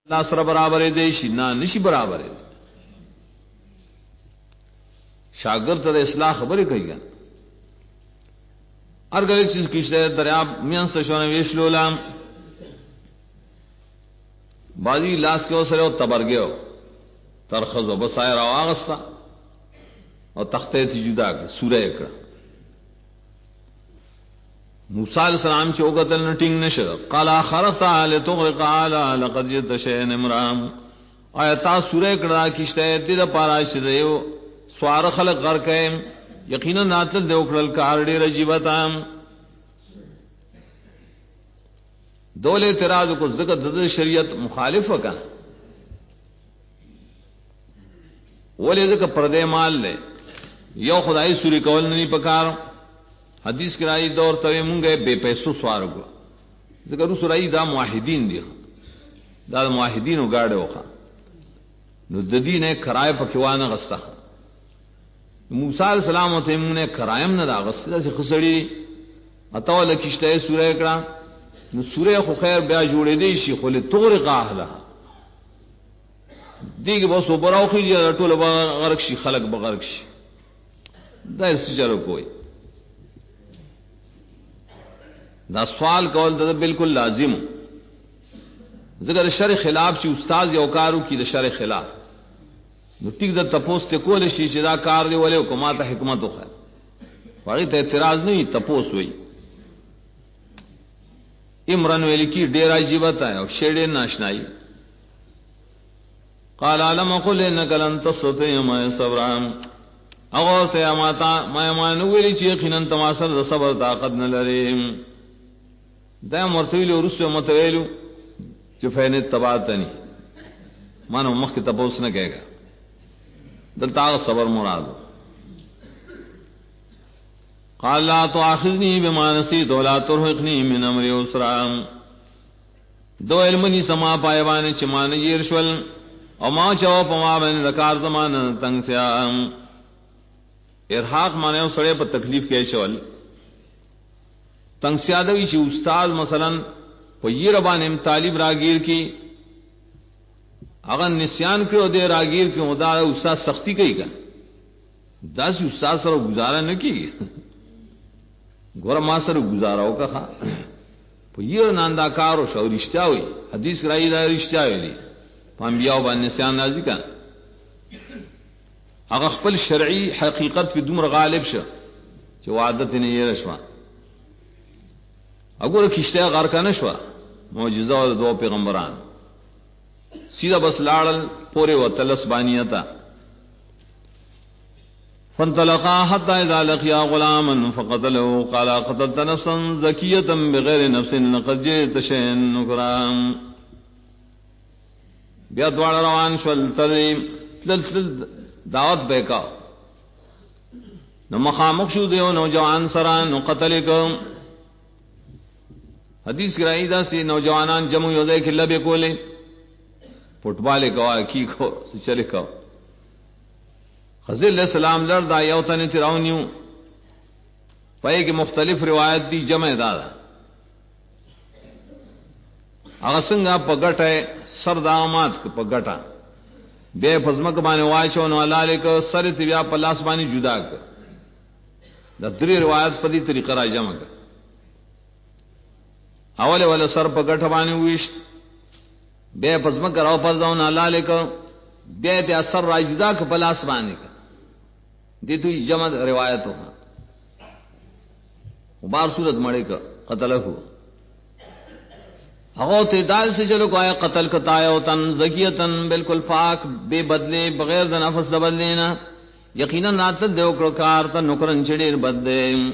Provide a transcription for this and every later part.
الله سره برابر دی شي نه نشي برابر دی. شاگرد ته اصلاح خبرې کوي ارګل چې کیشته دریاب میان څه شونه ویشلولم بازی لاس کې وسره او تبرګو ترخصو بصائر واغستا او تخته ته جدا کړ سوره کړ موسی علیہ السلام چې وګتل نټینګ نشه قال خرفت علی تغرق علی لقد جئت شيئا امرا آیات سوره کړه کیشته دې لپاره چې دیو سوار خلق غر کئ یقینا ناتل دیو کړل کار ډیر عجیبتا دول اعتراض کو زکه د شریعت مخالف وکا ولې زکه پردې مال له یو خدای سوري کول نه پکار حدیث کې راځي دور ته مونږه بے پیسو سوار کو زکه رسول راځي دا موحدین دي دا موحدینو گاډه وخا نو د دینه کرای په کوانه غستا موسی علیہ السلام ته مونږه کرایم نه راغسته چې خسړی اته لکشته سوره کړه نو سوره خو خیر بیا جوړې دی شي خو له تغرق اهله دیګ به سو براوخی ټول غرق شي خلق بغرق شي دا سجره کوئی دا سوال کول دا بالکل لازم ذکر شرع خلاف چې استاد یو کارو کی د شرع خلاف نو ټیک د تپوس ته کول شي چې دا کار دی ولې حکومت حکمت وخه واغې ته اعتراض نه تپوس وي عمران ویل کی ډیر عجیب تا او شیډه ناشنای قال علم قل انك لن تستطيع ما صبرا او ته ما ویل چې یقینا تماسر د صبر طاقت نه لري دا مرتویل ورسو متویلو چې فین تباتنی مانو مخ ته پوس نه کېګا دلته صبر مراد قال لا تؤاخذني بما نسيت ولا ترهقني من امري عسرا دو علمني سما پایوان چې مان يرشل او ما چاو پما باندې ذکر زمان تنگ سیا ارهاق مانه سره په تکلیف کې شول تنگ سیادوی چې استاد مثلا په یره باندې طالب راگیر کی اگر نسیان کړو دے راگیر کې مدا استاد سختی کوي کا داس استاد سره گزاره نه کیږي ګور ما سره گزاره وکړه په یره ناندا کارو شو رښتیا وي حدیث راځي دا رښتیا وي پام بیاو باندې نسیان راځي کا هغه خپل شرعي حقیقت په دومره غالب شه چې عادت نه یې رشوا اگر کشته غار کا نشوا معجزه او دو پیغمبران سیدھا بس لاړل پورے وتلس بانیتا فانطلقا حتى اذا لقيا غلاما فقتله قال قتلت نفسا زكيه بغير نفس لقد جئت شيئا نكرا بیا دوار روان شول تل دعوت بیکا نو مخامخ شو دیو نوجوان سره نو قتل کوم حدیث کی رائی دا سی نوجوانان جمع یو دے کھلا بے کولے فٹبال کوا کی کو چلے کو خضر علیہ السلام لڑ دا یو تن تراونیو پائے کہ مختلف روایت دی جمع دادا هغه څنګه پګټه سر دامات پګټه به فزمک باندې واچو نو لالیک سر تی بیا پلاس باندې جدا ک د درې روایت په دې طریقه را جمع ک اوله ولا سر پګټه باندې وښ به فزمک راو پر ځاو نو لالیک به ته اثر را جدا ک پلاس باندې ک دې دوی جمع روایتو وبار صورت مړې ک قتل هو هغه ته دال سے چلو کویا قتل کتایا او تن زکیتن بالکل پاک بے بدلے بغیر د نفس بدلینا یقینا نات دیو کار ته نوکرن چډیر بدے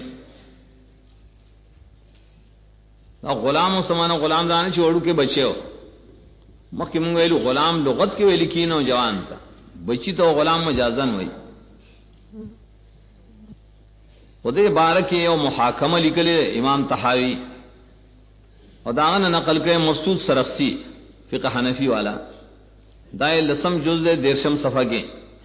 دا غلام سمانه غلام دان چې وړو کې بچو مخکې مونږ ویلو غلام لغت کې ویل کینو جوان تا بچی ته غلام مجازن وای په دې بارکه یو محاکمه لیکلې امام طحاوی اور داغن نقل کے مسعود سرخسی فقہ حنفی والا دائے لسم جز دیرشم صفحہ کے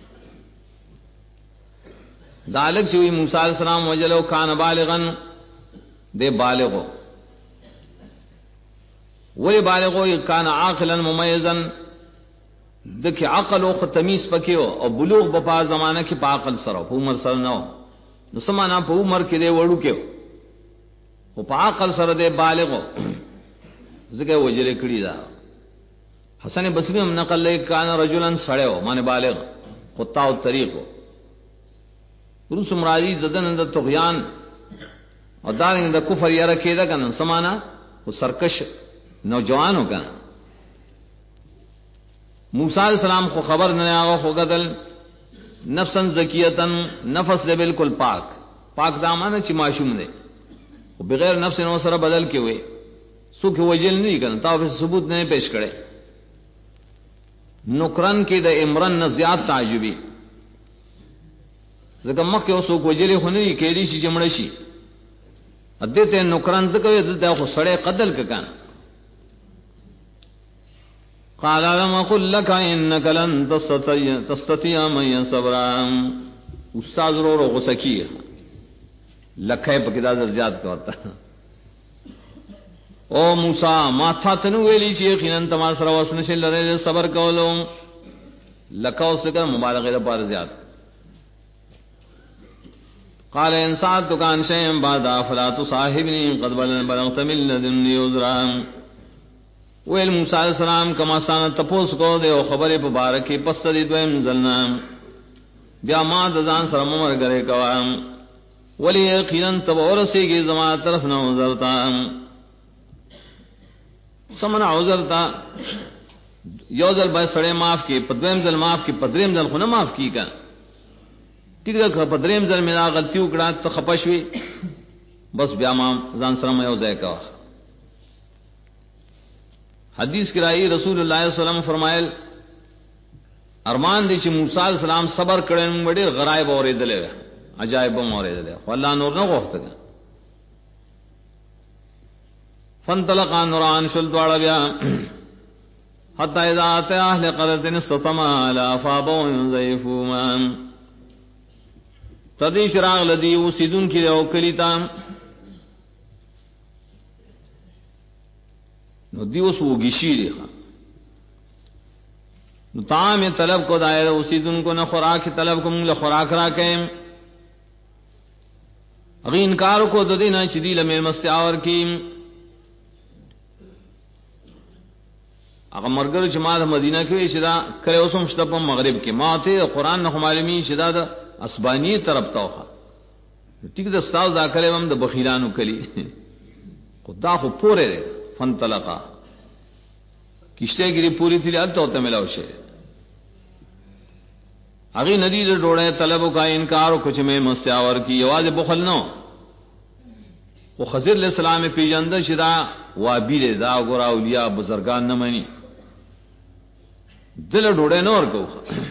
دالک سے ہوئی موسیٰ علیہ السلام وجلو کان بالغن دے بالغو ولی بالغ کان عاقلا ممیزا دکی عقل او تمیز پکیو او بلوغ په زمانہ کې په عقل سره په عمر سره نو نو سمانا په عمر کې دی وړو کې او په عقل سره دی بالغ زګه وجره کړی دا حسن بصری هم نقل لې کان رجلن سړیو معنی بالغ قطاع الطريق ورس مرادی ددن د طغیان او دارنګ د کفر یره کېدا کنه سمانا او سرکش نوجوانو کنه موسی علیہ السلام کو خبر نه هغه خو غدل نفسن زکیتن نفس دې بالکل پاک دامن چې معصوم دی او بغیر نفس نو سره بدل کې وي سوک وجل نه کنه تاسو ثبوت نه پیش کړي نوکران کې د عمران نه زیات تعجبي ځکه مخکې اوسو وجلې خو نه کېدی شي جمړ شي ادته نوکران ځکه د خو سړی قتل ککان قال لم اقل لك انك لن تستطيع معي صبرا استاد رو غسکی لکه په کدا زیات کوتا او موسی ما تا تنو ویلی چې یقینا تما سره وسنه شل لري صبر کولو لکه اوسګه مبالغه لپاره زیات قال ان ساعتك عن شيء بعد فلا تصاحبني قد بلغت من لدني عذرا ویل موسی علیہ السلام کما سان تپوس کو دے او خبره په بارکه پس دې دویم ځلنا بیا ما د ځان سره مر غره کوام ولی یقینا تبورسیږي زما طرف نه عذرتا سمنا عذرتا یو ځل به سړی معاف کی پدویم ځل معاف کی پدریم ځل خو نه معاف کی کا ٹھیک ده پدریم ځل مینا غلطی وکړه ته خپشوي بس بیا ما ځان سره یو ځای کا حدیث کی رائی رسول اللہ صلی اللہ علیہ وسلم فرمائل ارمان دی چې موسی علیہ السلام صبر کړي وړي غرایب اوریدل عجایب اوریدل خو الله نور نه غوښته فانطلق نوران شل دواړه بیا حتی اذا اتى اهل قريه استطمع على فابوا ينزيفوا تدی شراغ لدی وسیدون کی او کلیتا نو دیو سو گشی دی نو طعام طلب کو دائر وسیدون کو نہ خوراک طلب کو مونږ له خوراک راکې اغه انکار کو د دینه چې دی لمه مستعور کی هغه مرګر چې ما د مدینه کې شدا کړه اوسم شته په مغرب کې ماته قرآن نه معلومی شدا د اسبانی طرف توخه ټیک د استاد دا کړه هم د بخیلانو کلی خدا خو پوره فانطلقا کشته گیری پوری تھی اب تو ملاو شه اگی ندی د ډوړې طلبو کا انکار او کچھ میں مسیاور کی आवाज بخل نو او خضر علیہ السلام پیجند شدا وابیل دا ګور اولیاء بزرگان نه منی دل ډوړې نور کو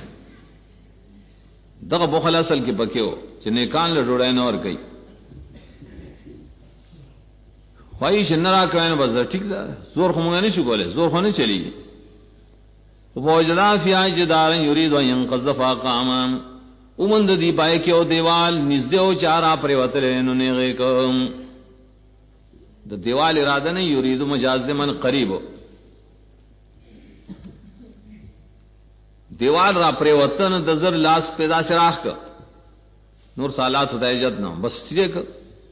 دغه بخل اصل کې پکيو چې نیکان له ډوړې نور کوي خواهی شنرا کړه بس ٹھیک ده زور خو مونږ نه شو کوله زور خو نه چلی او وجدا فی اجدار یرید ان ينقذف قاما ومند دی پای کې او دیوال نږدې او چارا پر وتل نو نه غي کوم د دیوال اراده نه یرید مجاز من قریب دیوال را پر وتن د زر لاس پیدا شراخ ک نور سالات هدایت نو بس ٹھیک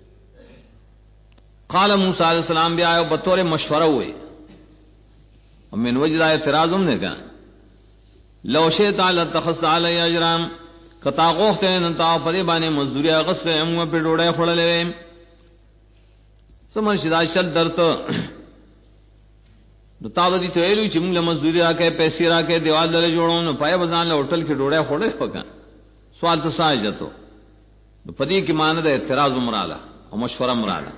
قال موسی علیہ السلام بیا او بطور مشورہ ہوئے ومن وجد اعتراض نے کہا لو شئت على تخص علی اجرام کتا غوخته ان تا پرې باندې مزدوری غسه هم په ډوړې خړلې سمون شدا شل درته نو تا ودی ته ویلو چې موږ له مزدوری راکې پیسې راکې دیوال دره جوړو نو پای بزان له هوټل کې ډوړې خړلې وکړه سوال ته ساجته نو پدې کې معنی د اعتراض مراله او مشوره مراله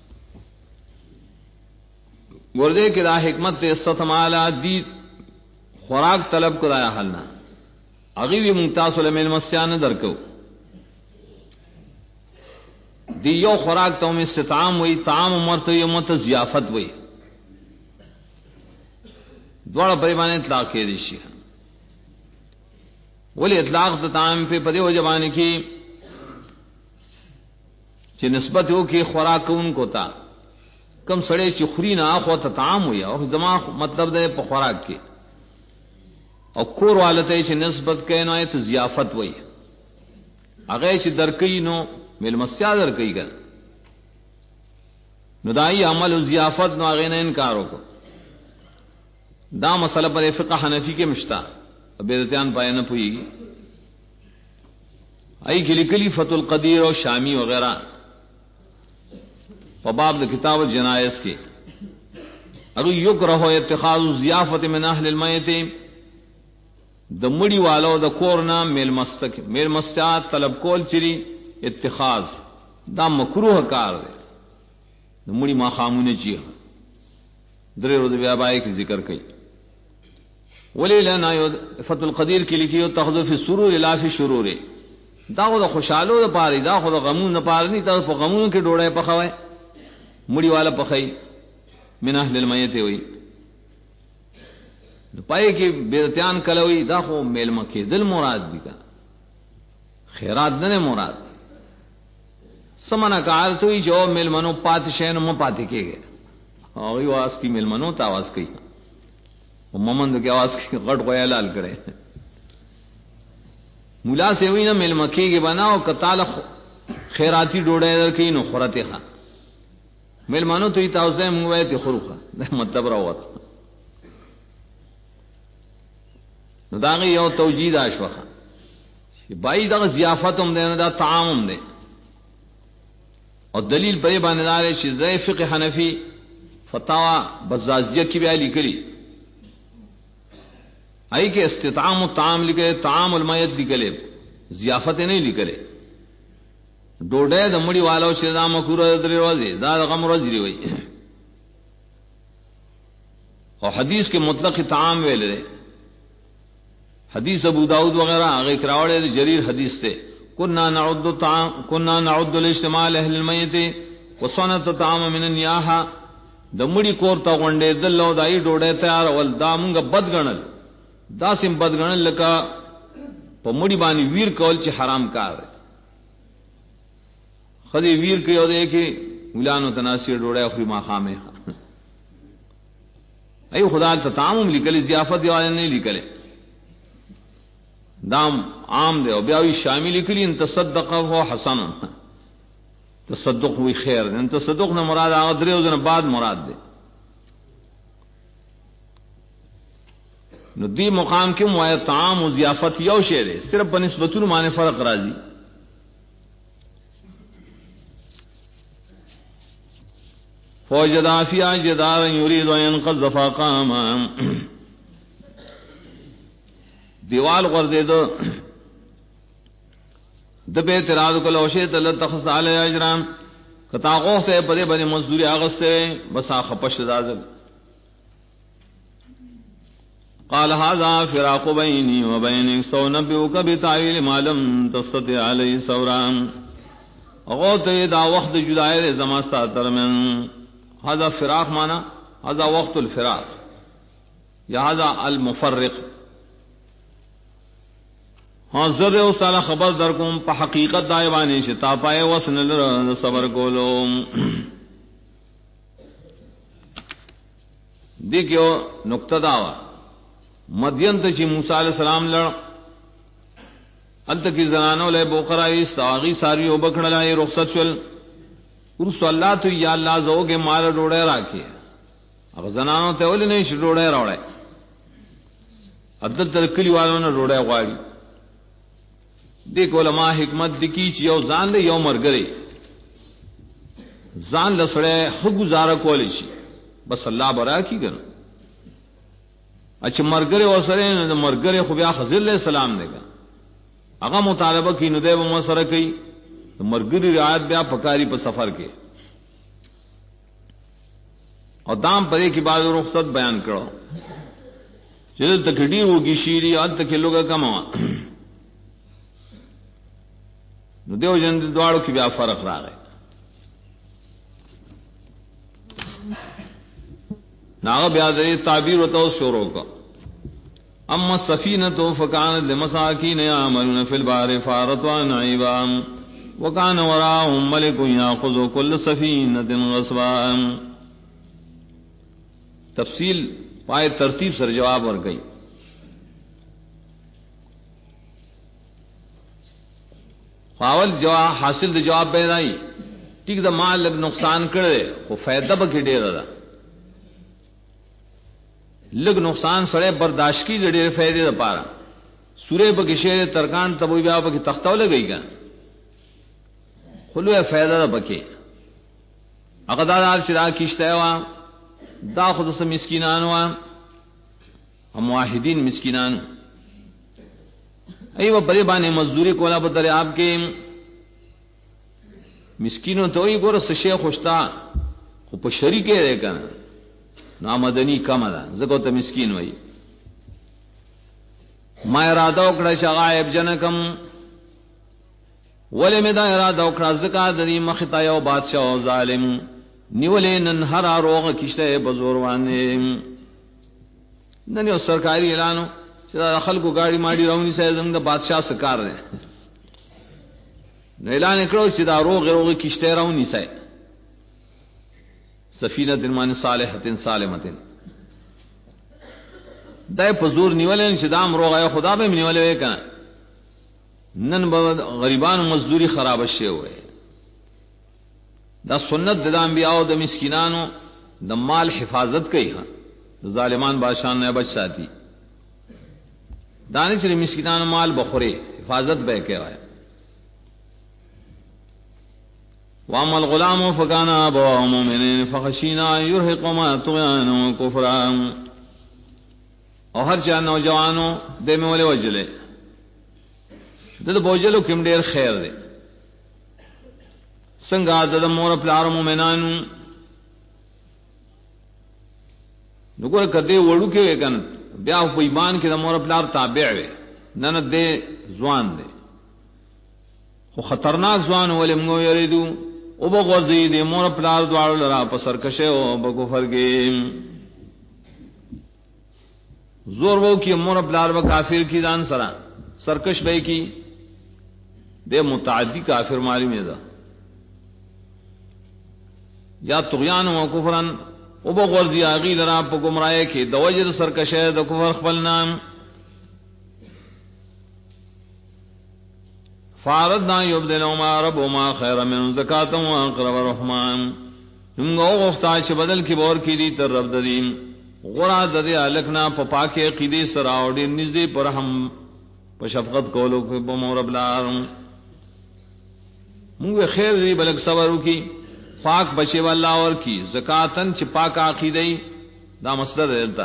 ورده کې دا حکمت ته استعمال دی خوراک طلب کو دا حلنا اغي وی ممتاز علماء المسیان درکو دی یو خوراک ته استطعام وی طعام مرته یو مت ضیافت وی دوړه پریمانه اطلاق کې دي شي ولی اطلاق د طعام په پدې وجبان کې چې نسبت یو کې خوراک اون کو تا کم سړی چې خوري نه اخو ته طعام وي او زما مطلب ده په خوراک کې او کور والته چې نسبت کین نو ته ضیافت وي هغه چې درکې نو ملمسیا درکې ګل نو دای عمل ضیافت نو هغه نه انکار وکړه دا مسله پر فقہ حنفی کې مشتا بدعتيان پای نه پويږي ای کلی کلی فتح القدیر او شامی وغیرہ په باب د کتاب الجنائز کې اگر یکره اتخاذ ضیافت من اهل المیت د مړی والو د کورنا میل مستات طلب کول چری اتخاذ دا مکروه کار دی د مړی ما خامونه چی درې ورځې بیا بای کی ذکر کړي ولی لنا فتح القدیر کې لیکيو تخذف السرور لا فی الشرور دا خو د خوشالو د پاره دا خو د غمونو نه پاره نه تاسو په غمونو کې ډوړې پخوي مړی والا پخای من اهل المیت وي نو پای کې بیرتیان کلوي دا خو میل مکه دل مراد دي کا خیرات نه مراد سمنا کار ته وي جو میل منو پات شین مو پات کېږي او وی واس کی میل منو ته आवाज کوي او مومند کی आवाज کی غټ غویا لال کړي مولا سے وی نہ میل مکه کې بناو کتال خیراتی ډوډۍ درکې نو خورته ښه میل منو ته تاسو موږ وایته خروخه مطلب راوته نو داغه یو توجید اشوخه چې بای دغه ضیافت هم ده دا طعام هم ده او دلیل په باندې دار چې زای فقه حنفی فتاوا بزازیه کې بیا لیکلي ای کې استطعام الطعام لیکلي طعام المیت لیکلي ضیافت نه لیکلي ډوډۍ د مړي والو چې دا مکروه درې ورځې دا غم ورځې وي او حدیث کې مطلق طعام ویل لري حدیث ابو داود وغیرہ هغه کراوړې جریر حدیث ته كنا نعد الاجتماع اهل الميت وصنت طعام من النياحه د مړي کور ته غونډې دلو دای ډوډۍ تیار ول دا مونږ بد غنل دا سیم بد غنل لکه په مړي باندې ویر کول چې حرام کار دی خدي ویر کې او دې کې مولانو تناسي ډوډۍ خوري ما خامه ایو خدای ته تعامل لیکل ضیافت دی نه لیکل دام عام دی او بیاوی شامل کلی ان تصدق هو حسن تصدق وی خیر ان تصدق نه مراد هغه دریو ځنه بعد مراد دی نو دی مقام کې موای طعام او ضیافت یو شی دی صرف په نسبتونو باندې فرق راځي فوجدا فی جدار یرید ان ينقذ فقام دیوال غردے دو دبے اعتراض کو لوشے تل تخص علی اجرام کتا غوخته پدے بنے مزدوری اغستے بسا خپش دازل قال هذا فراق بيني وبينك سونبئك بتاويل ما لم تستطع عليه صبرا غوته دا وقت جدائی زما ساتر من هذا فراق معنی هذا وقت الفراق یا هذا المفرق ہاں زر او سالا خبر در کوم په حقیقت دایوانی شتا پای وسن لر صبر کولو دیکھو نقطہ داوا مدین ته چې موسی علیہ السلام لړ انت کی زنانو له بوقرائی ساغي ساری او بکړلای رخصت شول ورس الله تو یا الله زوګه مال ډوړې راکې هغه زنانو ته ولې نه شي ډوړې راوړې عدل تر کلیوالو نه ډوړې غواړي دیکھ علماء حکمت دکی چې یو ځان له یو مرګري ځان لسړې خو گزاره کولی شي بس الله برا کیږي اچھا مرګري وسره نه مرګري خو بیا خضر علیہ السلام دیګا هغه مطالبه کینو دی و سره کوي مرګري رعایت بیا پکاري په سفر کې او دام پرې کې بعد رخصت بیان کړو چې تکډیر وږي شيري ان تک لوګه کما نو دیو جن دواړو کې بیا فرق راغی ناغه بیا دې تعبیر وته شروع کا اما السفينه فكانت لمساكين يعملون في البحر فارتوا نعيبا وكان وراءهم ملك ياخذ كل سفينه غصبا तफसील पाए तरतीब सर जवाब वर गई। फावल जवाब हासिल द जवाब पैदाई ठीक द माल लग नुकसान करे वो फायदा बकी डेर दा लग नुकसान सड़े बर्दाश्त की डेर फायदे द पारा सूर्य बकी शेर तरकान तब व्या बकी तख्ता लगई का खुलवे फायदा द बके अकदार चिरा किश्तवा दा खुद से मिस्किनान वा हम वाहिदीन मिस्किनान वो बड़े बाने मजदूरी कोला बदरे आपके मिस्किनों तो ही गोर सशे खुशता खुप शरीके रहे कर नामदनी कम अदा जगो तो मिस्किन वही मा इरादा उकड़ा शगायब जनकम वले में दा इरादा उकड़ा जका दरी मखता यो बादशाह जालिम निवले नन्हरा रोग किश्ते बजोरवाने नन्यो सरकारी ऐलानो दखल को गाड़ी माड़ी रौनी से जंग बादशाह से कार रहे ऐलान करो सीधा रोग रोग किश्ते रौनी से सफीना दिन मान सालेहतिन सालेमतिन दय पजूर निवले चिदाम रोग आया खुदा में निवले का नन गरीबान मजदूरी खराब अशे हुए दा सुन्नत ददाम भी आओ द मिस्किनानो द माल हिफाजत कई हाँ जालिमान बादशाह ने बच साथी दाने चले मिस्किनान माल बखोरे हिफाजत बह के आया वामल गुलाम फकाना मोमिन फखशीना युरहिकुमा तुगयान कुफरा और हर चार नौजवानों दे में वाले वजले दद बोझलो किम डेर खैर दे संगा दद मोर प्लार मोमिनानु नुगोर कदे वड़ू के कन ब्याह को ईमान के मोर प्लार ताबे नन दे जवान दे वो खतरनाक जवान वाले मंगो यरीदू उबगजी दे मोर प्लार द्वार लरा पसर कशे ओ बगुफर गे जोर वो की मोर प्लार व काफिर की दान सरा सरकश बे की दे मुतादी काफिर मारी में दा या तुगयान व कुफरन उबगर्जी आगी लरा प गुमराए के दवजर सरकशे द कुफर खपल नाम फारदना युबदिलहुमा रब्बुमा खैरा मिन ज़कातन व अक़रब रहमान हम गो गुफ्ताश बदल की बोर की दी तर रब ददीम गुरा ददे अलकना पपा के क़ीदे सराउडी निज़े पर हम पशफकत कोलो के बमोरबलार मुंगे खैर दी बलक सवरू की पाक बचे वाला और की ज़कातन चिपाक आक़ीदई दा मसदर देता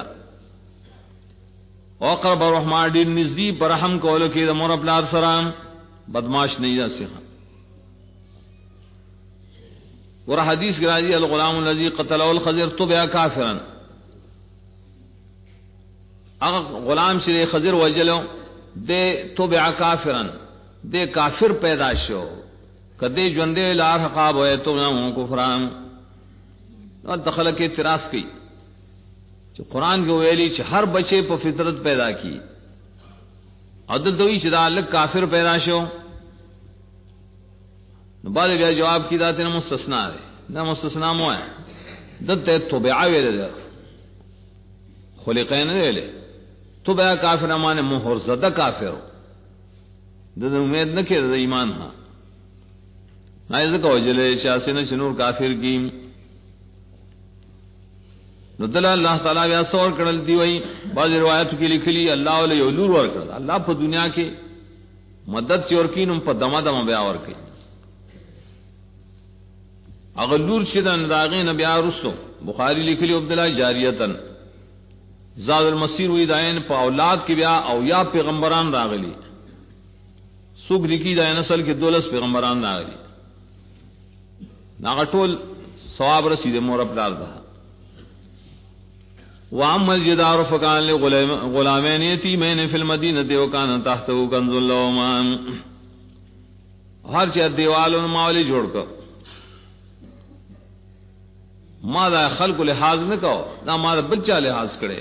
अक़रब रहमान डी निज़ी पर हम कोलो के मोरबलार सराम बदमाश नहीं जा सीखा और हदीस गिराजी अल गुलाम लजी क़तल खज़िर तो बया काफिरन अगर गुलाम से खज़िर वजलो दे तो बया काफिरन दे काफिर पैदाशो कदे जंदे लार हकाब है तो ना कुफरान और दखल के तिरास की जो कुरान के वेली हर बच्चे पर फितरत पैदा की अदल दो चिदा अलग काफिर पैदाशो बाद जवाब की दाते न मुस्तस्ना है न मुस्तस्ना मो है दत्ते तो बेआवे दे खुलिकैन ले तो बया काफिर माने मोहर ज़दा काफिर दद उम्मीद न के ईमान हा ना इज़ को जले शासे न चनूर काफिर की नदला अल्लाह ताला या सौर करल दी वही बाज रिवायत की लिखली अल्लाह वाले नूर वर कर अल्लाह पर दुनिया के मदद चोर की उन पर दमा दमा ब्यावर के अगर नूर शिदन दागे न ब्या रुसो बुखारी लिखली अब्दुल्लाह जारियतन ज़ादुल मसीर हुई दायन पर औलाद की ब्या औ या पैगंबरान रागली सुख लिखी दाय नस्ल के दौलस पैगंबरान रागली नागटोल सवाब रसीदे मोरब डाल रहा वामल जिदार फ़कान गुलामैन यतीमैन फिल मदीनति व कान तहतहु कंज़ुल लहुमा हर चार दीवालों मावली जोड़कर मादा खल्क लिहाज न कहो ना मादा बच्चा लिहाज करे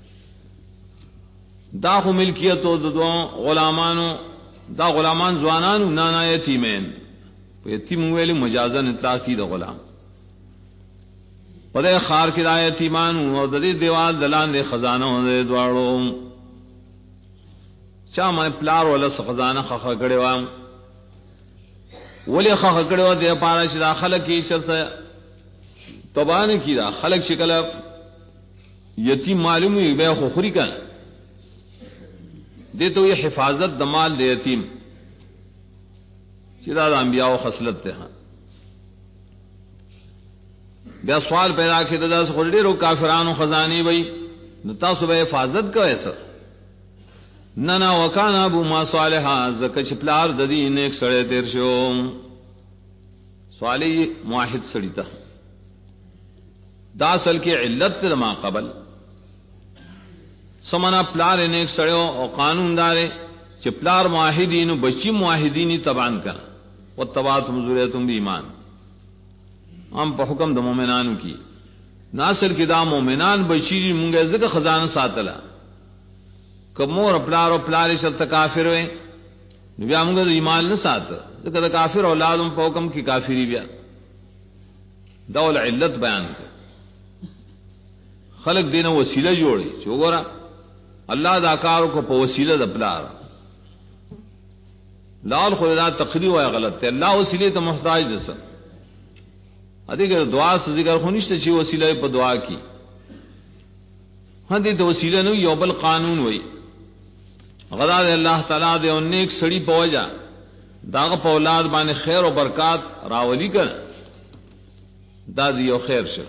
दाखु मिल्कियत दो गुलामानो दा गुलामान जवानानु नाना यतीमैन यतीम वेली मजाजन इतलाक की द गुलाम پدې خار کې د یتیمان او د دې دیوال دلان دې خزانه دې دواړو چا مې پلار ولا خزانه خخ کړي وام ولې خخ کړي و دې پاره چې داخله کې شرط تبان کی دا خلق شکل یتیم معلومی بے خوخری کا دے تو یہ حفاظت دمال دے یتیم چرا دا انبیاء و خصلت تے ہاں بیا سوال پیدا کی دا سخوڑی رو کافران و خزانی بھئی نتا صبح حفاظت کا ایسا ننا وکانا ابو ما صالحا زکا چپلار ددین ایک سڑے تیر شو سوالی معاہد سڑی تا دا اصل کی علت ما قبل سمنا پلار ان ایک سڑیو او قانون دارے کہ پلار معاہدین و بچی معاہدینی تبان کرنا واتبعتم ذریتم بایمان ہم پا حکم دا مومنانو کی ناصل کی دا مومنان بچی مونگے ذکر خزانہ ساتلا کب مور پلار و پلاری شرط کافر ہوئے بیا مونگے دا ایمان نہ سات ذکر دا کافر اولادم پا حکم کی کافری بیا دول علت بیان کر خلق دینا وسیلہ جوڑی چو گورا اللہ دا کارو کو پا وسیلہ دا پلار لال خود دا تقریر ہویا غلط ہے اللہ وسیلے تا محتاج دسا ادھے کہ دعا سے ذکر خونشتا چی وسیلہ پا دعا کی ہاں دے تو وسیلہ نوی یو بل قانون ہوئی غدا دے اللہ تعالیٰ دے انہیں ایک سڑی پا وجہ داغ پا اولاد بانے خیر و برکات راولی کر دا دیو خیر شر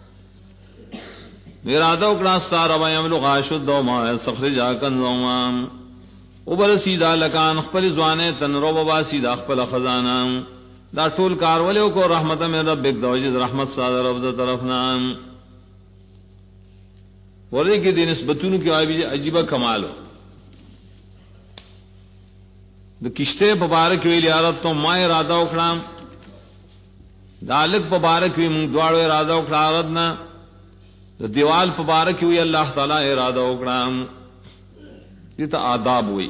میرا دو کڑاستا ربا یملو غاشد دو ما سخرجا کنزوما اوبر سیدہ لکان اخپل زوانے تن رو بابا سیدہ اخپل خزانا دا ټول کار ولیو کو رحمت من ربک دوجد رحمت سادہ رب دا طرفنا ورده کی دی نسبتونو کی عجیبہ کمالو دا کشتے پبارک ویلی عرب تو ما ارادہ اکڑام دا لک پبارک وی منگ دوارو ارادہ اکڑا عربنا دا دیوال پبارک وی اللہ تعالی ارادہ اکڑام یہ تا آداب ہوئی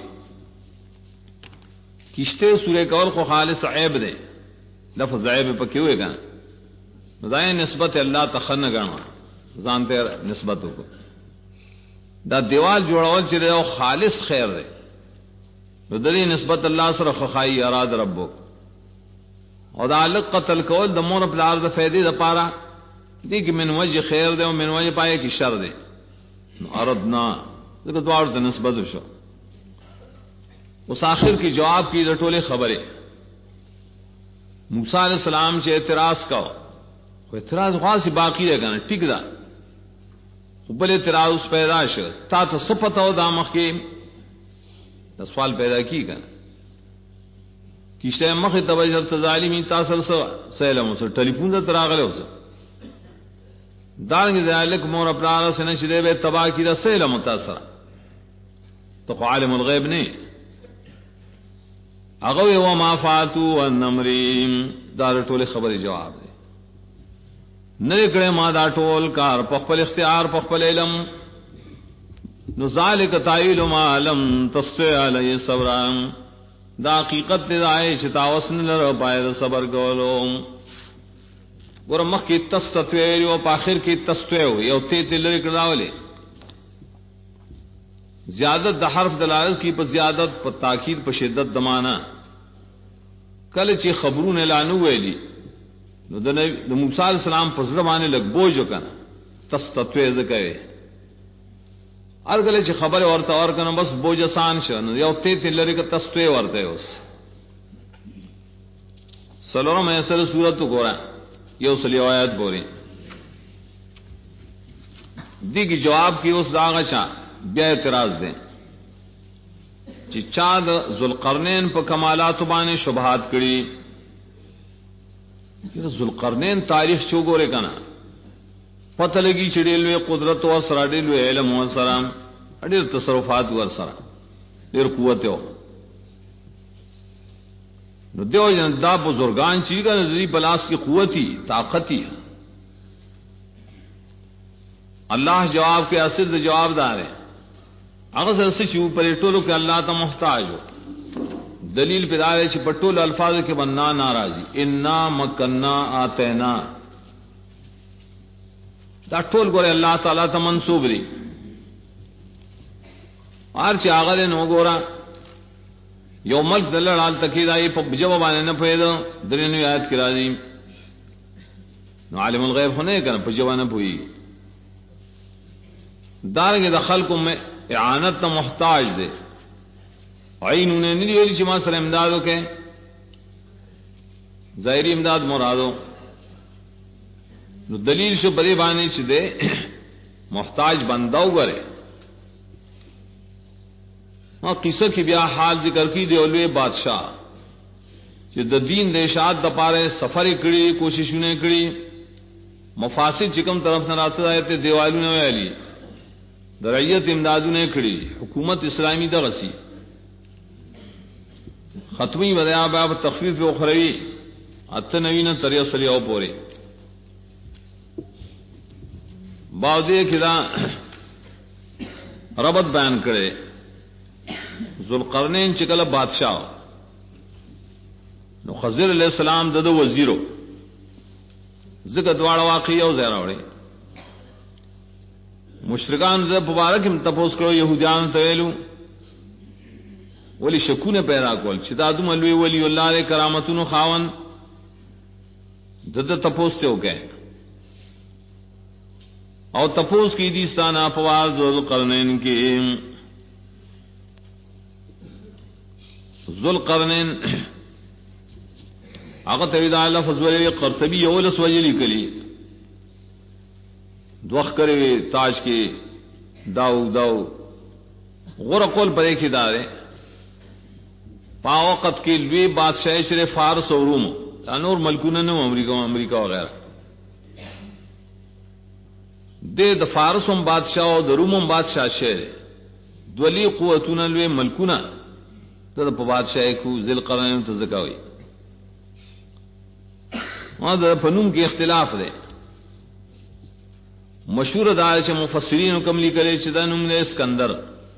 کشتے سورہ کول کو خالص عیب دے لفظ عیب پا کیوں ہے گا مزائن نسبت اللہ تخن گانا زانتے نسبتوں کو دا دیوال جوڑاول چلے داو خالص خیر دے دلی نسبت اللہ سر خخائی اراد ربو اور دا علق قتل کول دا مون پلار دا فیدی دا پارا دی کہ من وجہ خیر دے و من وجہ پائے کی شر دے اردنا دیکھو دوار دا نسبت شو اس آخر کی جواب کی دا ٹولے خبریں موسیٰ علیہ السلام چے اعتراض کا اعتراض خاصی باقی رہ گا ٹک دا بل اعتراض اس پیدا شو تا تو سپتا ہو دا مخی دا سوال پیدا کی گا کشتے مخی تبجر تظالمی تاثر سیلم اسر ٹلیفون دا تراغلے اسر دارنگی ذالک مور اپلارا سے نشدے بے تباہ کی دا سیلم تاثر تو خو عالم الغیب نہیں اغوی وما فاتو النمریم دار ټول خبر جواب دے نہ کڑے ما دا ټول کار پخپل اختیار پخپل علم نو ذالک تعیل ما لم تستطع علی صبر دا حقیقت دا ہے تاوسن لر پائے صبر کولو ګور مخ کی تستطع او په اخر کی تستطع یو ته تل کړهولې زیادت د حرف دلالت کی په زیادت په تاکید په شدت دمانا کله چې خبرونه اعلانو ویلي نو د موسی علیہ السلام پر زبانه لګ بوج وکنه تستطوع زکوي هر کله چې خبر ورته اور کنه بس بوج آسان شنه یو ته لري ک تستطوع ورته اوس سلام ایسر صورت ګورا یو سلی آیات بوري دی کی جواب کی اس داغه چا بیا اعتراض دیں چې چا د ذوالقرنین په کمالات باندې شبهات کړي چې ذوالقرنین تاریخ چو ګوره کنه پته لګي چې ډېر قدرت او سره ډېر علم او سره ډېر تصرفات ور سره ډېر قوت او نو دیو جن دا بزرگان چې ګره دې بلاس کی قوتي طاقتي اللہ جواب کے اصل جواب دار ہے اگر سے چو پر ټولو کہ اللہ تا محتاج ہو دلیل پہ دار ہے چې پټول الفاظ کے بننا ناراضی انا مکننا آتینا دا ټول ګوره الله تعالی ته منسوب دي. هر چې هغه نو ګوره یو ملک د لړال تکیدای په جواب باندې نه پیدا درنو یاد کرا دي نو عالم الغیب خو نه کنه په جواب نه پوي دارنګه د خلکو میں اعانت ته محتاج دي عینونه نه ویل چې ما سره امداد وکړي ظاهری امداد مرادو نو دلیل شو بری باندې چې ده محتاج بنداو غره او قصه کې بیا حال ذکر کی دی اولوی بادشاہ چې د دین د اشاعت د پاره سفر کړي کوششونه کړي مفاسد چکم طرف نه راته آیته دیوالونه ویلي د رعیت امدادونه کړي حکومت اسلامی د غسی ختمی بدیا باب تخفیف اخروی اتنوین تریه سلیو پوری باوزی کدا ربط بیان کرے ذوالقرنین چکل بادشاہ نو خضر علیہ السلام د وزیرو ذکر دواړه واقعي او زیراوړي مشرکان ز مبارک هم تپوس کړو يهوديان ته ویلو ولی شکونه پیدا کول چې دا دوم لوی ولی الله له کرامتونو خاون دته تپوس ته وکړي او تپوس کی دي ستانه فواز ذوالقرنین کې ذوالقرنین هغه ته دا لفظ ویلي قرطبي یو لس ویلي کلی دوخ کړي تاج کې داو غره قول پرې کې دار په وخت کې لوی بادشاہ شر فارس او روم انور ملکونه نو امریکا وغیرہ د فارسوم بادشاہ او د روموم بادشاہ شه دولی قوتونه لوی ملکونه ته په بادشاہ کو ذل قرنین ته زکاوي ما د فنوم کې اختلاف دی مشهور دا چې مفسرین کوم لیکلي چې دا نوم نه اسکندر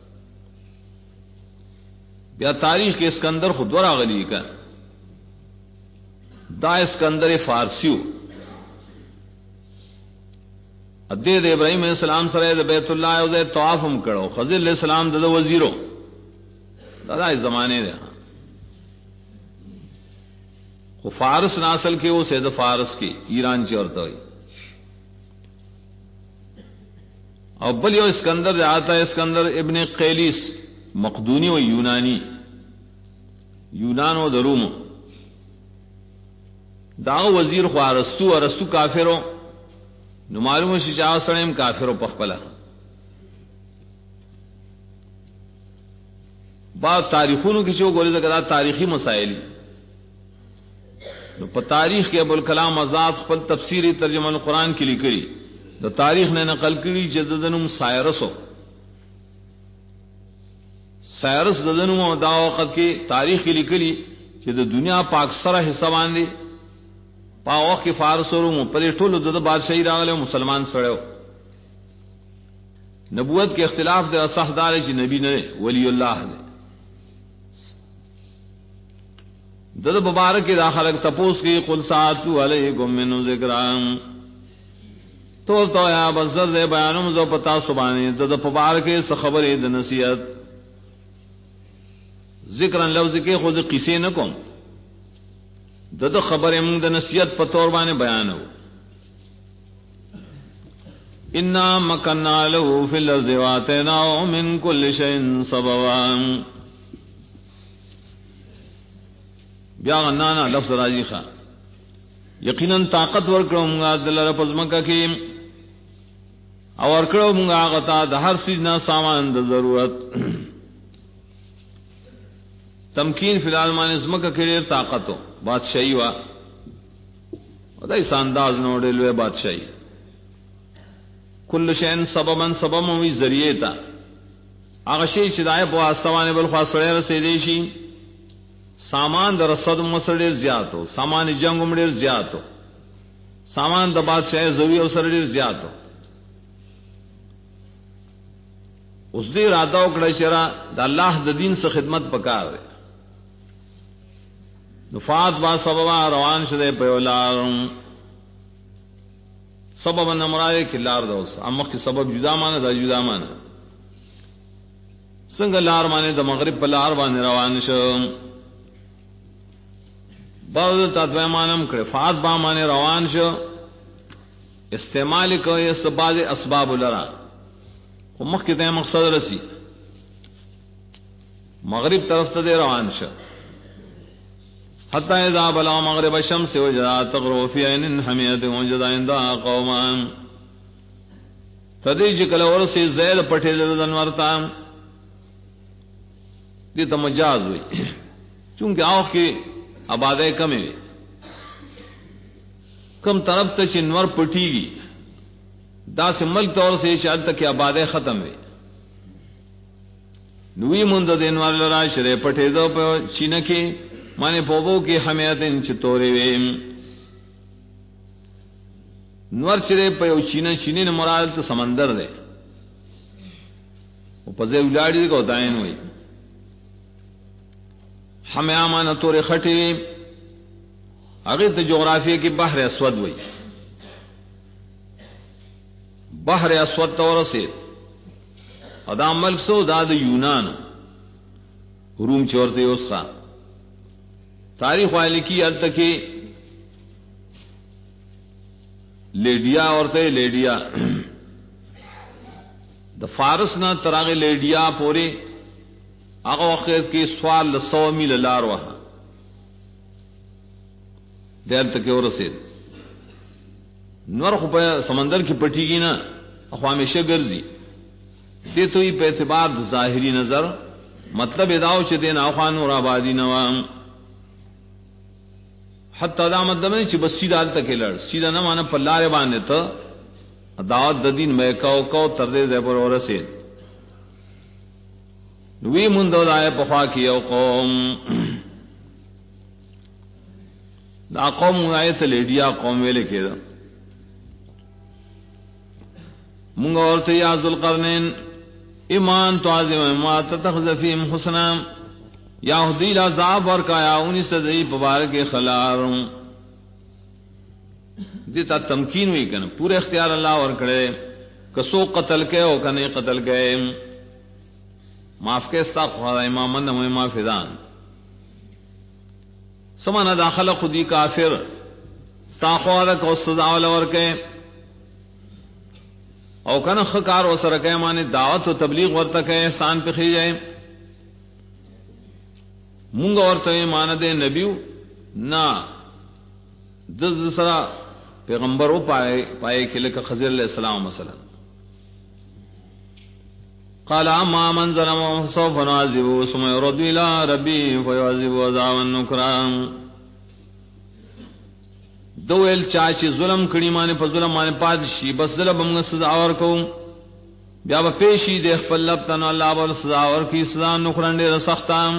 بیا تاریخ کې اسکندر خود وراغلی کا دا اسکندر فارسیو ادې د ابراهيم عليه السلام سره د بیت الله او د طواف هم کړو خضر عليه السلام د وزیرو دا د زمانه ده خو فارس نسل کې او سید فارس کې ایران چورته وي او بل یو اسکندر آتا ہے اسکندر ابن قیلیس مقدونی و یونانی یونان و دروم دا وزیر خو ارسطو کافرو نو معلوم شي چې سړیم کافرو پخپلا با تاریخونو کې چې وګورئ دا تاریخي مسائل نو په تاریخ کې ابو الکلام آزاد خپل تفسیری ترجمه القرآن کې لیکلي د تاریخ نه نقل کړي چې دنوم سایرس دنوم دا وخت کې تاریخ کې لیکلي چې د دنیا په اکثره حصہ باندې په وخت کې فارس او روم په ټولو د بادشاہي راغله مسلمان سره نبوت کې اختلاف د صحدار چې نبی نه ولی الله دی د مبارک داخله تپوس کې قل ساتو علیکم من ذکرام تو یا بزر دے بیانم زو پتا سبحانی د مبارک سے خبرې د نصیحت ذکرن لفظ کې خود قصې نه کوم د خبرې موږ د نصیحت په تور باندې بیانو ان مکننا له فی الارض واتینا من کل شیء سببا بیا نه لفظ راځي ښا یقینا طاقت ورکړو موږ د لره پزماکه کې او ورکړو موږ هغه ته د هر څه نه سامان د ضرورت تمکین فی الحال باندې زمکه کې طاقتو بادشاہي وا ودای سانداز نو ډلوه بادشاہي کل شین سببن سبب موي ذریعہ تا هغه شی چې دای په اسمانه بل خاصه رسیدي شي سامان در رسد مسړ زیاتو سامان جنگ مړ زیاتو سامان د بادشاہ زوی او سره زیاتو اوس دې اراده وکړه چې د الله د دین څخه خدمت وکړي نفات با سبب روان شده په ولار سبب نمرای کې لار دوس امخ کې سبب جدا معنی دا جدا معنی څنګه لار معنی د مغرب په لار باندې روان شو بعض تدوی مانم کړه فاز با معنی روان شو استعمال کوي سبب اسباب لرا خو مخ کې ته مقصد رسی مغرب طرف ته روان شو حتى اذا بلغ مغرب الشمس وجدت تغرب في عين حمية وجد عندها قوما تدریج کله ورسي زید پټه دنور تا دې ته مجاز وي چونکه اوخ کې آبادی کمې کم طرف ته چې نور پټيږي دا سمل طور سے شاید تک آبادی ختم وي نوې مونږ د انوار لرا شری پټه دو په چینه کې مانے پوبو کی حمیتن چتورے ویم نور چرے پیو چینے مراد تو سمندر دے وہ پزے اجاڑی کو دائن ہوئی ہمیں آمان تورے خٹی اگر جغرافیہ کی بحر اسود ہوئی بحر اسود طور سے ادا ملک سو داد یونان روم چورتے اس کا تاریخ والی کی ال تک لیڈیا عورتیں لیڈیا د فارس نہ تراغ لیڈیا پورے آغا وقت کی سوال 100 میل لار وہاں دیر تک اور رسید نور خو سمندر کی پٹی کی نا ہمیشہ گرزی دے تو ہی پہ اعتبار ظاہری نظر مطلب اداؤ چ دین اوخان اور آبادی نوام حتی دا مطلب نہیں چی بس سیدھا تک لڑ سیدھا نہ مانا پلارے باندھے تو دعوت دین میں کو تردے زیبر اور رسید وی مندو دائے پخوا کی او قوم دا قوم آیت لیڈیا قوم ویلے کے دا منگا اور یا ذوالقرنین ایمان تو عظیم ما تتخذ فیم حسنا یہودی العذاب ورکایا 19 مبارک خلار دیتا تمکین ہوئی کنا پورے اختیار اللہ ورکڑے کسو قتل کے او کنے قتل گئے معاف کے استغفر امام من ما فدان سمانا داخل خودی کافر استغفر کو سزا ول ورکے او کنا خکار وسر کے معنی دعوت و تبلیغ ورتکے احسان پہ خی جائے مونږ ورته ایمان دې نبیو نا د سره پیغمبر او پای کې لکه خضر علیہ السلام مثلا قال اما من ظلم سوف نعذبه ثم يرد الى ربه فيعذبه عذابا نكرا دویل چا چې ظلم کړي معنی په ظلم باندې پاد شي بس ظلم موږ سزا ورکو بیا به پیشي د خپل لب تن الله ول سزا ورکی سزا نکرنده سختام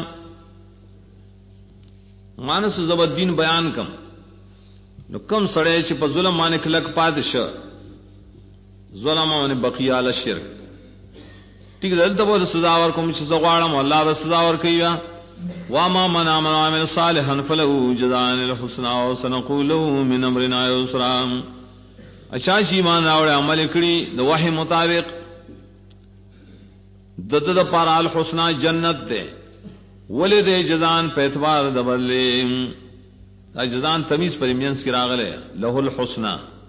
مانس زبر دین بیان کم نو کم سڑے چھ پا ظلم مانے کلک پادش ظلم مانے بقیہ علی شرک ٹھیک دلتا بہت سزاور کم چھ سغوارم اللہ دا سزاور کیا واما من آمن وعمل صالحا فلہو جزان الحسنہ وسنقولو من امرنا یسرام اچھا ایمان راوڑے عمل کری دا وحی مطابق دا پارا الحسنہ جنت دے ولد جزان پہ اعتبار دبلے جزان تمیز پر امینس کی راغلے لہ الحسنہ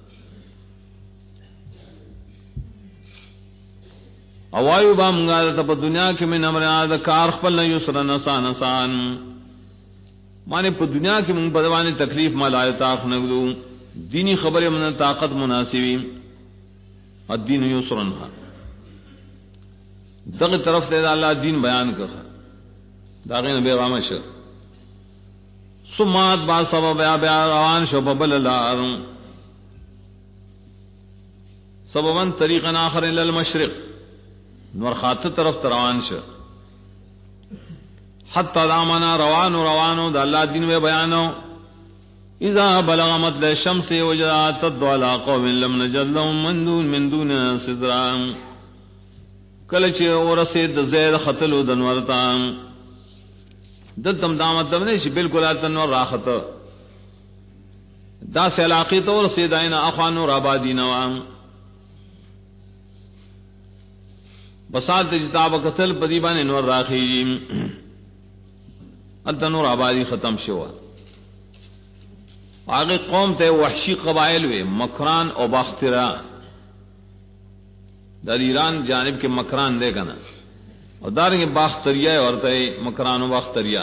اوایو با منگا تا پا دنیا کی من امرنا دا کار خپل یسر نسان نسان مانے پا دنیا کی من بدوانی تکلیف ملائے تاق نگدو دینی خبر من طاقت مناسبی الدین یسرنها دغی طرف تے اللہ دین بیان کر داغین بیغام شر سمات با سبب بیا روان شو ببل الار سببا طریقا آخر الى المشرق نور خاطر طرف تروان شو حتی دامنا روانو دا اللہ دین بے بیانو اذا بلغ مطلع الشمس وجدت تدعو على قوم لم نجد لهم من دون صدرام کلچ ورسید زید خطلو دنورتام دلتم دامت دم نہیں بالکل تنور راحت دا سے علاقی طور سے دائنا اخوان اور آبادی نوام بسات جتاب قتل پدیبان نور راخیم التا نور آبادی ختم شوا آگے قوم تے وحشی قبائل وے مکران او باخترا در ایران جانب کے مکران دے گنا اور داریں گے باختریہ اور تے مکران و باختریہ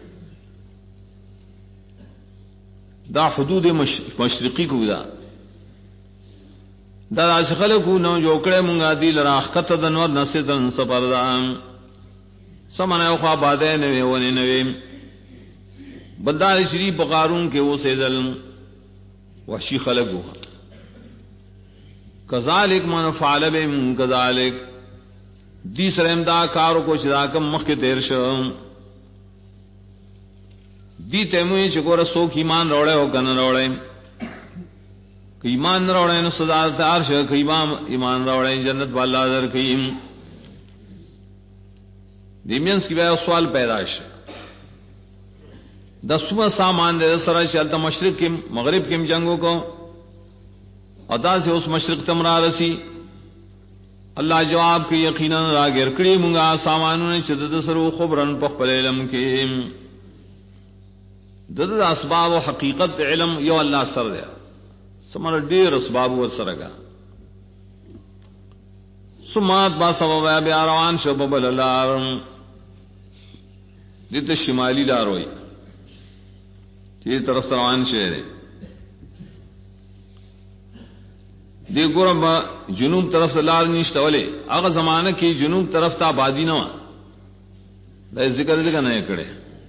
دا حدود مشرقی کو دا شخل کو نو جوکڑے منگا دی لراخ قط دنور نسیدن سپردان سمانے اخوا بادے نوے ونے نوے بلدار شریف قارون کے وہ سیدل وحشی خلق ہوا کذالک من فعل بهم کذالک دیسر امدا کارو کو چراکم مخ کے دیر شم دی تیموی چکور سوک ایمان روڑے ہو کن روڑے کہ ایمان روڑے نو سزا تار شو کہ ایمان روڑے جنت والا در کیم دیمینس کی بے سوال پیداش دسواں سامان دے سرا چلتا مشرق کم مغرب کم جنگوں کو ادا سے اس مشرق تمرا رسی اللہ جواب کی یقینا راگر کڑی منگا سامانوں نے شدد سرو خبرن پخپل علم کے دد اسباب و حقیقت علم یو اللہ سر دیا سمر دیر اسباب و سرگا سمات با سبب بیا روان شبب الالارم دیت شمالی لاروئی تیر طرف روان شہرے دی گورم با جنوب طرف لار نیشتا والے اگر زمانہ کی جنوب طرف تا آبادی نوا دا ذکر نئے کڑے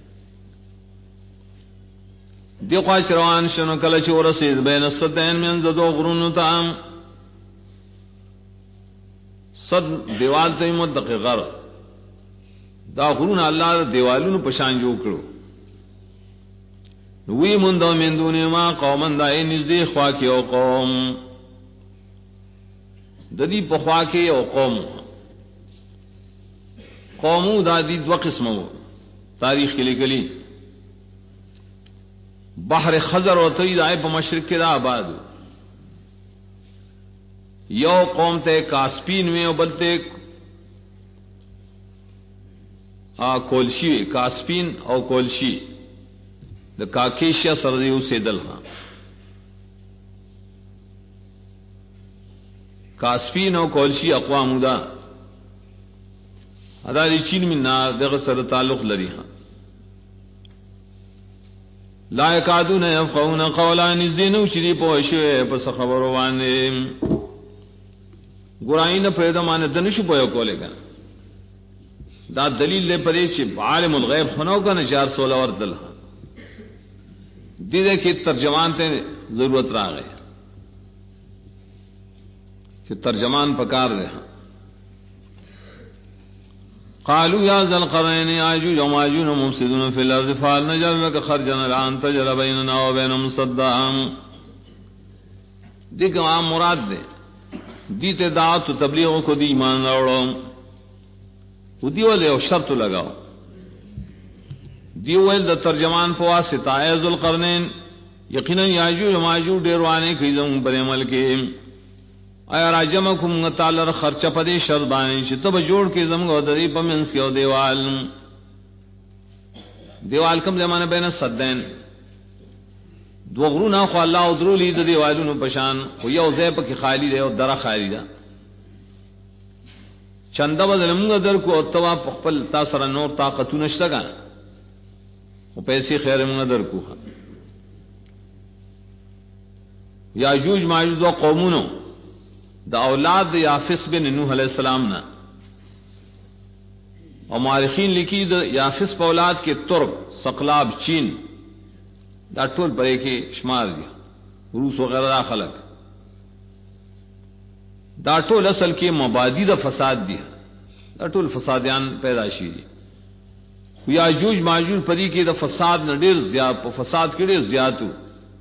دی خواش روان شنو کلچ ورسید بین الصدین من زدو غرون تام صد دیوال تیمت دقی غر دا غرون اللہ دیوالون پشان جو کرو وی مندو من دونی ما قومن دائی نزدی خواکی او قوم ددی پخواکی او قوم قومو دا دی دو قسمو تاریخ کے لئے بحر خزر و تید آئے پا مشرق کے دا آبادو یو قوم تے کاسپین میں و بلتے کولشی کاسپین او کولشی دا کاکیشیا سردیو سے دل ہاں کاسپین او کولشی اقوام دا ادا دی چین میں نا دغه سره تعلق لري ہاں لا یکادون یفقهون قولا نزدینو شری پوشوے پس خبرو باندې ګورای نه پیدا مان دنشو پویو کولے گا دا دلیل دے پدې چې عالم الغیب خنو کا 416 ور دل دې کې ترجمان ته ضرورت راغی کہ ترجمان پکار رہے قالوا يا ذا القرنين ياجوج وماجوج مفسدون في الارض فهل نجعل لك خرجا الان تجعل بيننا وبينهم سدا دیکھ عام مراد دے دیتے دعوت و تبلیغوں کو دی ایمان راوڑو ودی والے او شرط لگاؤ دیو ول د ترجمان په واسطه ذو القرنين یقینا یاجوج وماجوج ډیروانے کی زم پر عمل کې ایا راجمکم تعالی خرچ پدې شرط باندې چې تب جوړ کې زمغه د دې پمنس کې او دیوال کم زمانه بین صدین دو غرونا خو الله او درو لید دیوالونو پشان خو یو ځای په کې خالی دی او دره خالی ده چنده بدلمغه در کو او توا خپل تاسو را نور طاقتونه نشته ګان او پیسې خیر موږ در کو یاجوج ماجوج دو قومونو دا اولاد یافس بن نوح علیہ السلام نا اور مورخین لکھی دا یافس پا اولاد کے ترک سقلاب چین دا ټول پرے کے شمار دیا روس وغیرہ دا خلق دا ټول اصل کے مبادی دا فساد دیا دا ټول فسادیان پیداشی دی یاجوج ماجوج پری کے دا فساد نہ ډیر زیات پا فساد کے ډیر زیاتو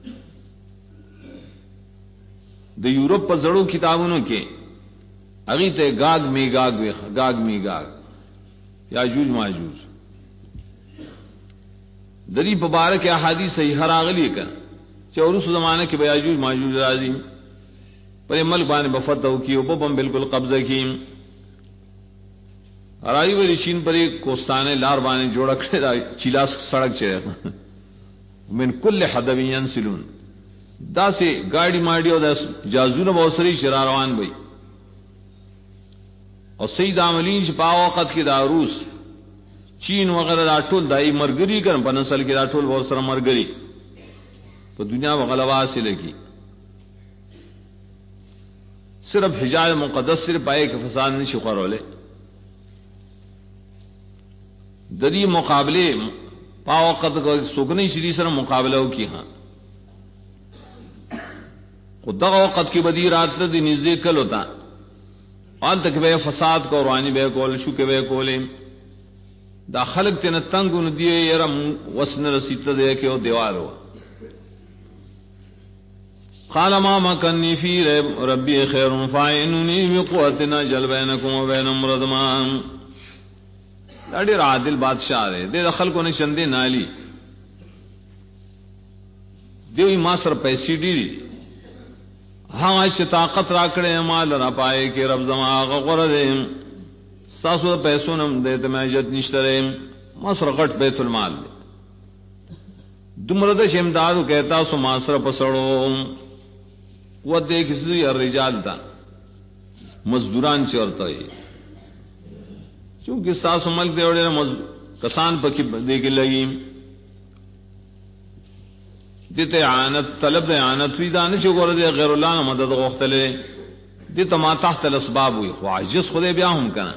د یورپ په زړو کتابونو کې اغه ته گاگ میگاگ یاجوج ماجوج دلی مبارک احادیث صحیح راغلی کړه چې ورس زمانه کې بیاجوج ماجوج راځي پر ملک باندې بفتو کی او په بالکل قبضه کی رائی وری چین پر کوستانه لار باندې جوړ کړی دا چیلاس سړک چې من کل حدب ينسلون دا سي گاڑی ماډي او د جازونه بوسري شرار روان وي او سید عاملین چې په وخت کې دا روس چین وغیرہ دا ټول دای مرګري کړي په نسل کې دا ټول ور سره مرګري په دنیا وغلوا حاصل کی صرف حجاز مقدس صرف پائے کہ فساد نشي خورولې د دې مقابله په وخت کې سګنی شری سره مقابله وکي ها خدغه وخت کې بدی رات ته نږدې کل ہوتا آن تک به فساد کو رواني به کول شو کې به کولې دا خلق ته تنگونه دی يرم وسن رسیته دی کې او دیوال و قال ما مكنني في ربي خير فاعينوني بقوتنا جل بينكم وبين مردمان دا ډېر عادل بادشاہ دی د خلکو نه چندې نالي دی ما سره پیسې دي هغه چې طاقت راکړې مال را پائے کې رب زما غوړه دې ساسو پیسو نم دې ته ماجت نشته ما سره غټ بیت المال دی دومره د شمدادو کہتا سو ما سره پسړو و دې کسی الرجال دا مزدوران چورته چونکہ ساسو ملک دے وڑے کسان پکی دے کے لگی دیتے اعانت طلب دے اعانت وی دان چې ګور دے غیر الله نه مدد غوښتلې دته ما تحت الاسباب وي خو عاجز خدای بیا هم کنه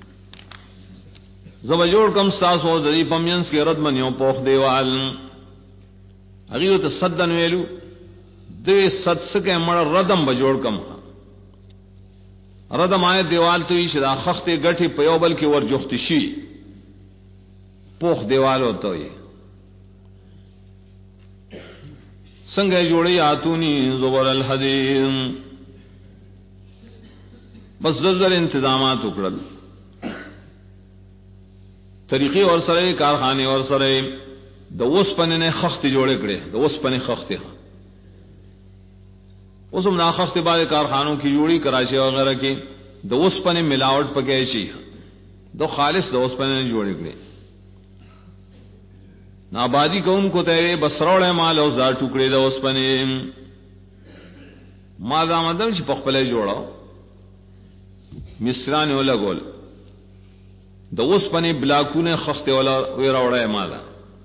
زو جوړ کم ساسو د پمینس کې رد منیو پوخ دیوال هغه ته صدن ویلو دې صد سکه مړ ردم بجوړ کم ردم آئے دیوال تو ایش دا خخت گٹھی پیوبل کی ور جختشی پوخ دیوال ہوتا ہے سنگے جوڑی آتونی زبر الحدید بس زلزل انتظامات اکڑل طریقی اور سرے کارخانے اور سرے دا وسپنے نے خخت جوڑے کڑے دا وسپنے خخت اسم ناخخت بعد کارخانوں کی جوڑی کراچی وغیرہ کی دو وسپنے ملاوٹ پکے شي دو خالص دو وسپنے نے جوڑے کړي نابادی کو ان کو ته بسروڑے مال او زار ټوکړي دو وسپنے ما دا مدام چې پخپلې جوړاو مصران ولا ګول دو وسپنے بلاکونه خخت ولا وراوړې مالا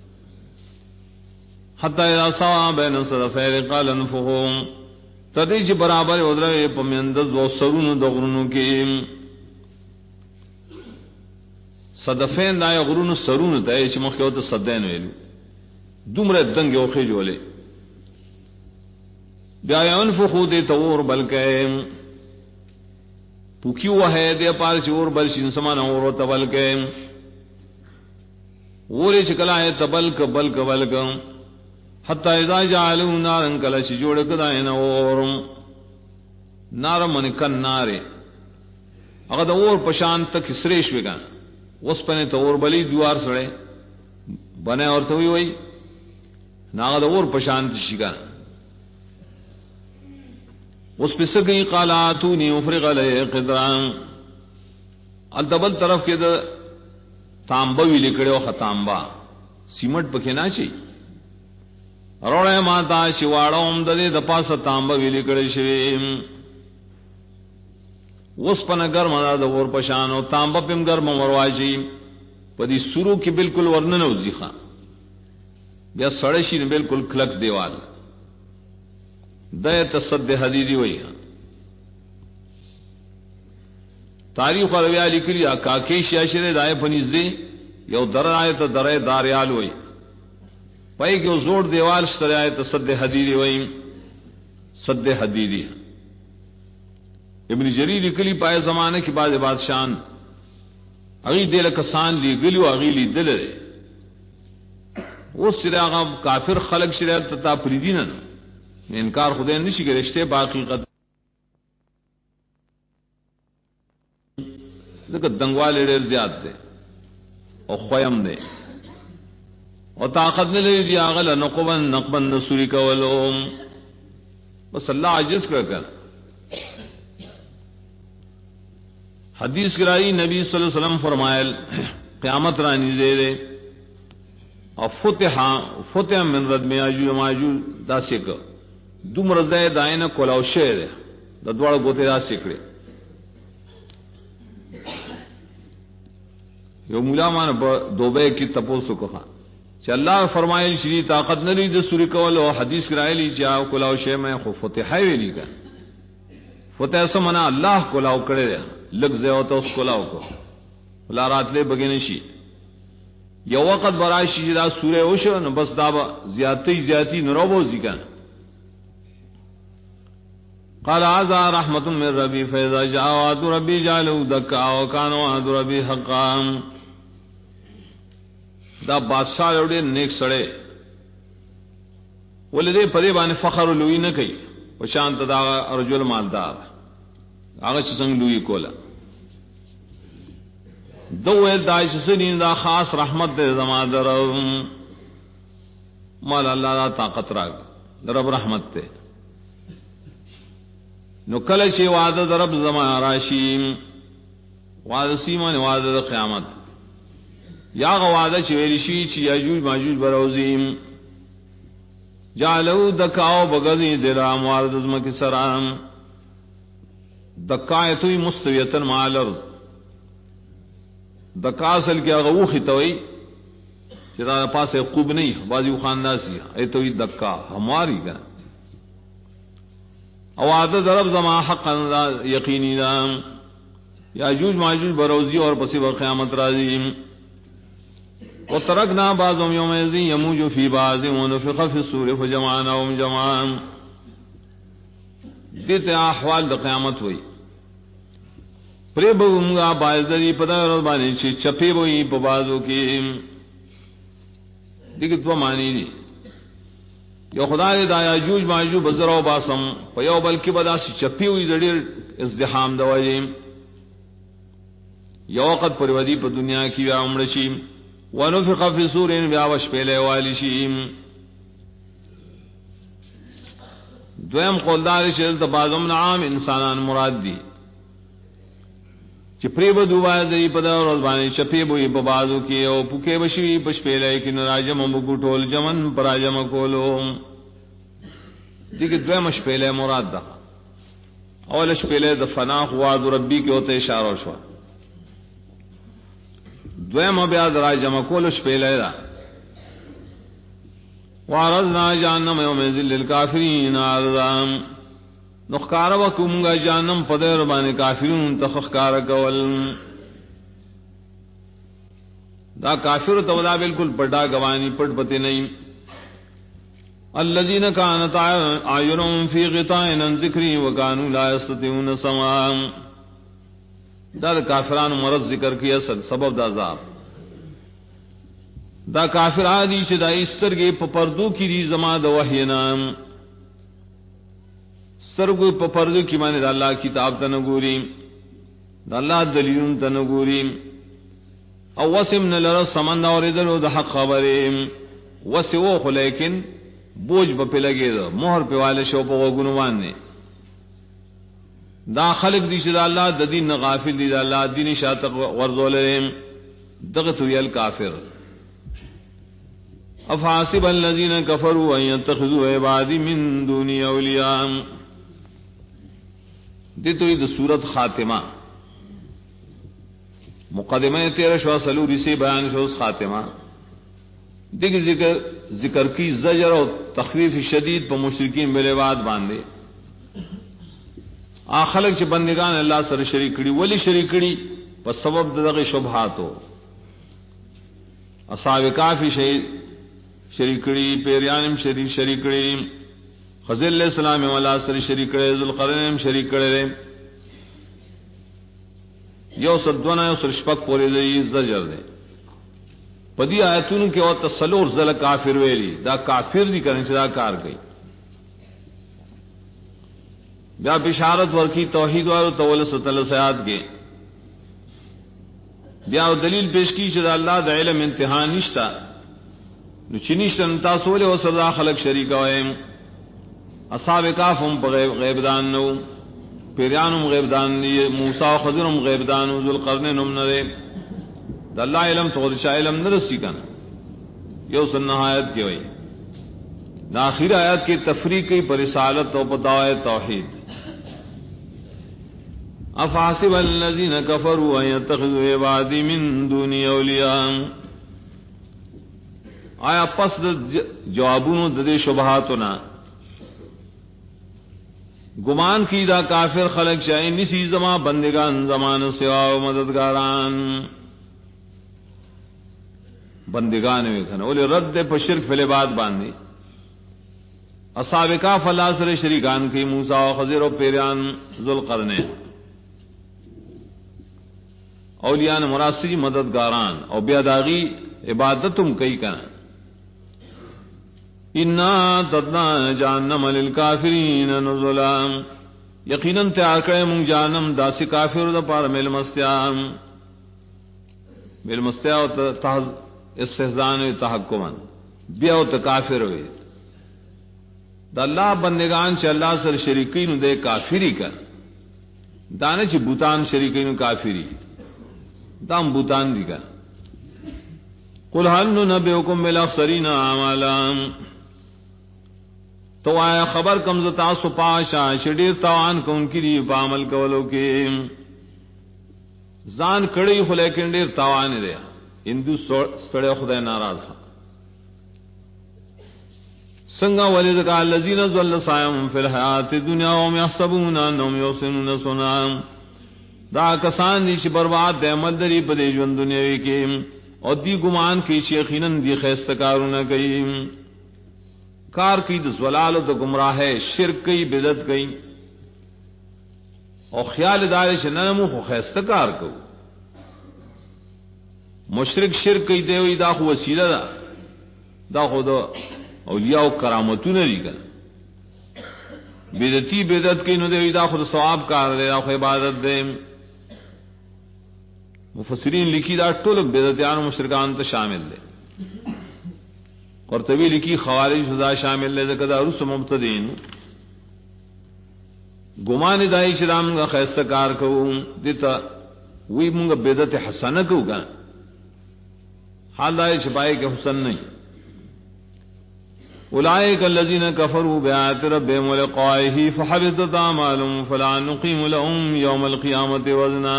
حتی اذا سوا بین صدفین قال انفهم تدې چې برابر ودرې په مندز و سرونو د غرونو کې صدفین دا غرونو سرونو ته چې مخکې وته صدین ویلو دومره دنګ او خې جوړې بیا ينفخو دې تور بلکې پوکیو وه دې پار چور بل شین سمان اور تبلکې ورې چې کله تبلک بلک حتی اذا جعلوا نارا کله چې جوړ کړه نه اور نار من کن ناره هغه د اور پشان تک سریش وګا اوس پنه ته اور بلی دوار سره بنه اورته وی ناغه د اور پشان شيګا اوس پسګي قالاتوني افرغ علی قدران الدبل طرف کې د تانبه وی لیکړو ختامبا سیمټ پکې نه شي روڑے ماتا شواړوم د دې د پاسه تانبه ویلې کړې شوی اوس پنه ګرم د اور پشان او تانبه پم ګرم ورواجی په دې سورو کې بالکل ورننه وځيخه بیا سړی شي بالکل کلک دیوال د تصد حدیدی وایي تاریخ رویا لیکلی کاکی شاشره دای پنځه یو درایت درې داریال وایي پای کې زوړ دیوال ستره آیت صد حدیدی وایي صد حدیدی ابن جریر کلی پای زمانه کې بعد بادشاہان اغي دل کسان لګلو اغي لیدل اوس چې هغه کافر خلق شریعت ته پریدین نه انکار خدای نشي کوي رشته باقی قد ځکه دنګوال ډېر زیات دي او خویم دي او طاقت نه لري دی هغه نقبن نسوري کولو بس الله عجز کړ. حدیث کرائی نبی صلی اللہ علیہ وسلم فرمائل قیامت رانی دے دے اور فتح من ردم یاجوج و ماجوج دا سکر دوم رضای دائن کولاو شے دے دا دوار گوتے دا سکرے یو مولا مانا دوبے کی تپوسو کہا چا اللہ فرمائل شری طاقت نلی دا سوری کولو حدیث کرائی لی چا کولاو شے میں خو فتحائی ویلی کا فتح سمنا اللہ کولاو کرے دے لگ زے ہوتا اس کولاو کو لا رات لے بگے نشی یو وقت برائشی دا سورہ اوشو نو بس دا زیادتی نروبو زکن قال عزا رحمت من ربی فیضا جا وعد ربی جعلو دکا وکان وعد ربی حقا. دا بادشاہ لوڑے نیک سڑے ولدے پدے بانے فخر لوئی نہ کئی وشانت دا رجل مالدار آغا چسنگ لوئی کولا دو ویل داعش سنین دا خاص رحمت دے زمان در مال اللہ دا طاقت راگ در رب رحمت تے نو کلچے وعدہ در رب زمان راشیم وعدہ سیمان وعدہ در قیامت یا غا وعدہ چویلی شوی چی یاجوج ماجوج بروزیم جعلو دکاو بگذی درام وارد ازمکی سرام دکایتوی مستویتن مع الارض دکا اصل کی اغوخی توئی چرا پاس قوب نہیں بازی خانداسی ایتوی دکا ہماری کنا اوعدہ درب زما حقا یقینی دام یاجوج ماجوج بروزی اور پسی بقیامت رازیم وترکنا بعضهم یومئذ یموج فی بعض ونفخ فی الصور فجمعناهم جمعا. دیتے احوال دا قیامت ہوئی پری بگمگا بازدری پدا رضبانی چی چپی بوئی پا بازو کی دیکھت پا معنی دی یو خدا دی دا یاجوج ماجوج بزرو باسم پا یو بلکی بدا سی چپی ہوئی دڑیر ازدحام دواجیم یو وقت پریودی پا دنیا کی بیا امرشیم ونفخ فی سورین بیاوش پیلے والی شیم. دویم قولدار شدل تبازم نعام انسانان مراد دی چی پریب دوبای دی پدا رضبانی چپی بوئی پبازو کی او پوکے بشوی پش پیلے کی نراجم بکو ٹول جمن پراجم کولو دیکھ دویمش پیلے مراد دا اولش پیلے دا فناق وعد ربی کے ہوتے اشارو شوا دویم بیاد راجم کولش پیلے دا وعرضنا جہنم یومئذ للکافرین عرضا نخکار وکمگا جہنم پدر بانے کافرون تخکار کول دا کافر تودا بالکل پٹا گوانی پٹ پتے نہیں الذین کانت اعینهم فی غطاء عن ذکری وکانوا لا یستطیعون سماعا. دا کافران مرض ذکر کی اصل سبب دا عذاب دا کافر آدی چھ دا استرگی پا پردو کی دی زما دا وحینا سترگو پا پردو کی معنی دا اللہ کتاب تنگوری دا اللہ دلیلون تنگوری او وسم نلرس سمن دا وردلو دا حق خبریم وسوخ لیکن بوجھ پا لگے دا مہر پہ والے شو پا غنوان نے دا خلق دی چھ دا اللہ دا دین غافل دی دا اللہ دین شاتق ورزولریم دغتو یل کافر. افحاسب الذین کفروا ان يتخذوا عبادی من دونی اولیاء. دیتو یہ سورت خاتمہ مقدمہ 13 سلوری سے بیان شو خاتمہ دیکھ ذکر کی زجر اور تخفیف شدید پر مشرکین بالعباد باندھے آخلق چھ بندگان اللہ سر شریک کری ولی شریک کری پر سبب دغ شبہاتو اصحاب کافی شریک کری پیریانم شریک کری خضر علیہ السلام والا سر شریک کرے ذوالقرنین شریک کرے یو صدونا یو سر شپک پوری دی زجر دے پدی آیتون کے اور تسلور زل کافر ویلی دا کافر دی کرنے سے دا کار گئی بیا بشارت ورکی توحید والو تول ستل سیاد کے بیا دلیل پیش کی شد اللہ دا علم امتحان نشتا نو چنیشتن تاسو له وسدا خلق شریک وایم اصحاب کهف هم غیب دان نو پیرانم غیب دان موسی او خضرم غیب دان او ذوالقرنین هم نه د الله علم تو د علم نه رسی کنه یو سن نهایت کې وای دا اخیر آیات کی تفریقی پر رسالت و دعوی توحید افحسب الذين كفروا ان يتخذوا عبادي من دوني اولیاء آیا پس جوابونو د شبہاتنا گمان کی دا کافر خلق شاہ نسی زما بندگان زمان سوا و مددگاران بندگان میں کھنا اولی رد پر شرک فی العباد باندھی اصحاب کہف اللہ سر شریکان کی موسیٰ و خضر و پیران ذوالقرنین اولیان مراسری مددگاران اور بیاداغی عبادتم کئی کنا انا تدنا جہنم للکافرین نزلا یقیناً تیار کرے من جہنم داسی کافر دا پار میل مستیا استحزان و تحکمن بیا و کافر ہوئے دا اللہ بندگان چ اللہ سر شریکین دے کافری کر دانے چ بوتان شریکین کافری دام بوتان دی کر قل هل ننبئکم بالاخسرین اعمالا تو آیا خبر کم زتا سو پاشا شډیر توان کون کی دی په عمل کولو کې ځان کړي خو لیکن ډیر توان دی هندو سړی خدای ناراض څنګه ولید کا الذین ضل سعیهم فی الحیات الدنیا وهم یحسبون انهم یحسنون صنعا دا کسان دي چې برباد دي عمل لري په دې ژوند دنیاوي کې او دی ګمان کې چې یقینا دي خیسته کارونه کوي کار کی د زلال او د گمراه شرک کی بدعت کی او خیال دار چې نه مو خو خیسته کار کو مشرک شرک کی دی وی دا خو وسیله ده دا خو د اولیاء او کرامتونه دي کنه بدعتي بدعت کی نو دی دا خو ثواب کار دی دا خو عبادت دی مفسرین لکھی دا ټول بدعتيان او مشرکان ته شامل دي قرطبی لکھی خوارج سزا شامل ہے ذکر رس مبتدین گمان دائی شرام کا خیستہ کار کو دیتا وی منگا بدعت حسنہ کو گا حال دائی چھپائے کہ حسن نہیں اولئک الذین کفروا بآیات ربهم ولقائه فحبطت اعمالهم فلا نقیم لهم یوم القیامت وزنا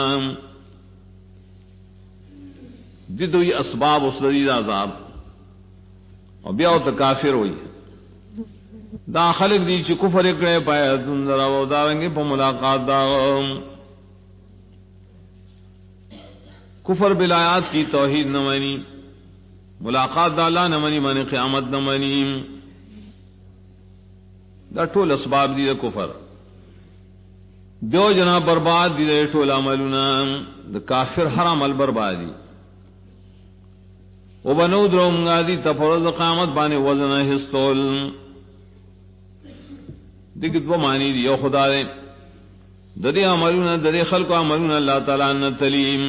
دیدو یہ اسباب اس لذیذ عذاب اور بیا تو کافر ہوئی دا خلق دی چې کفر کړي پایا دندر او داونګي په ملاقات دا کفر بالآیات کی توحید نہ مانی ملاقات دا اللہ نہ مانی مانی قیامت نہ مانی دا ټول اسباب دی کفر دیو جنا برباد دی ټول عملونه د کافر هر عمل بربادی و بنو دروم غادي تفرض قامت باندې وزن هستول دغه دو معنی دی یو خدا دې د دې عملونه د دې خلقو عملونه الله تعالی ان تلیم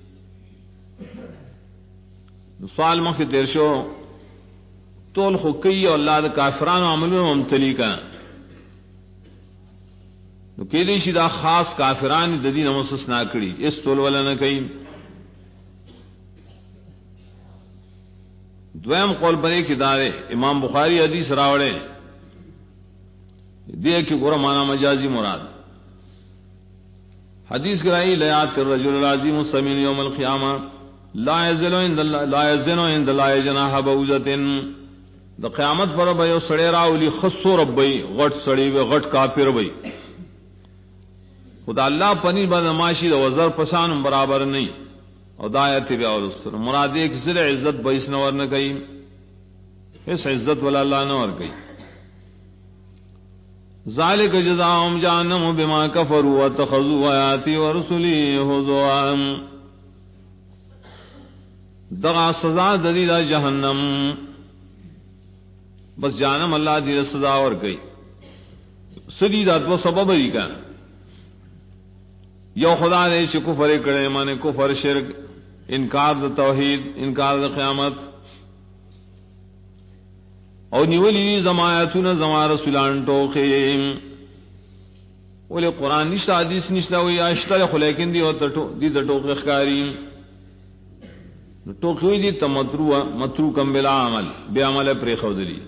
سوال مخ تیر شو تول خو کوي او الله د کافرانو عملونه ممتلی کا نو کې دې شي دا خاص کافرانو د دې نو مستثنا کړي اس تول ولا نه کوي دویم قول بنے کی دارے امام بخاری حدیث راوڑے دیکھ کہ گورا مانا مجازی مراد حدیث کرائی لیات الرجل العظیم السمین یوم القیامہ لا یزنو عند لا جناح بعوضۃ دا قیامت پر بھئی سڑے راولی خصو ربئی غٹ سڑی وی غٹ کافر بھئی خدا اللہ پنی بدماشی دا وزر پسان برابر نہیں اور دایت بیا اور مراد ایک ذل عزت بیس نور نہ گئی اس عزت والا اللہ نور گئی ذالک جزاؤہم جہنم بما کفروا واتخذوا آیاتی ورسلی ہزوا دغا سزا دلیل جہنم بس جہنم اللہ دی سزا اور گئی سدی ذات وہ سبب ہی کا یو خدا نے کفر کرے مانے کفر شرک انکار د توحید انکار د قیامت او نیولی زمایتون زما رسولان ټوخه ولې قران نشته حدیث نشته وي اشتره خو لیکن دی او دی د ټوخه ښکاری ټوخه دي متروکم بلا عمل بیا عمل پرې خودلی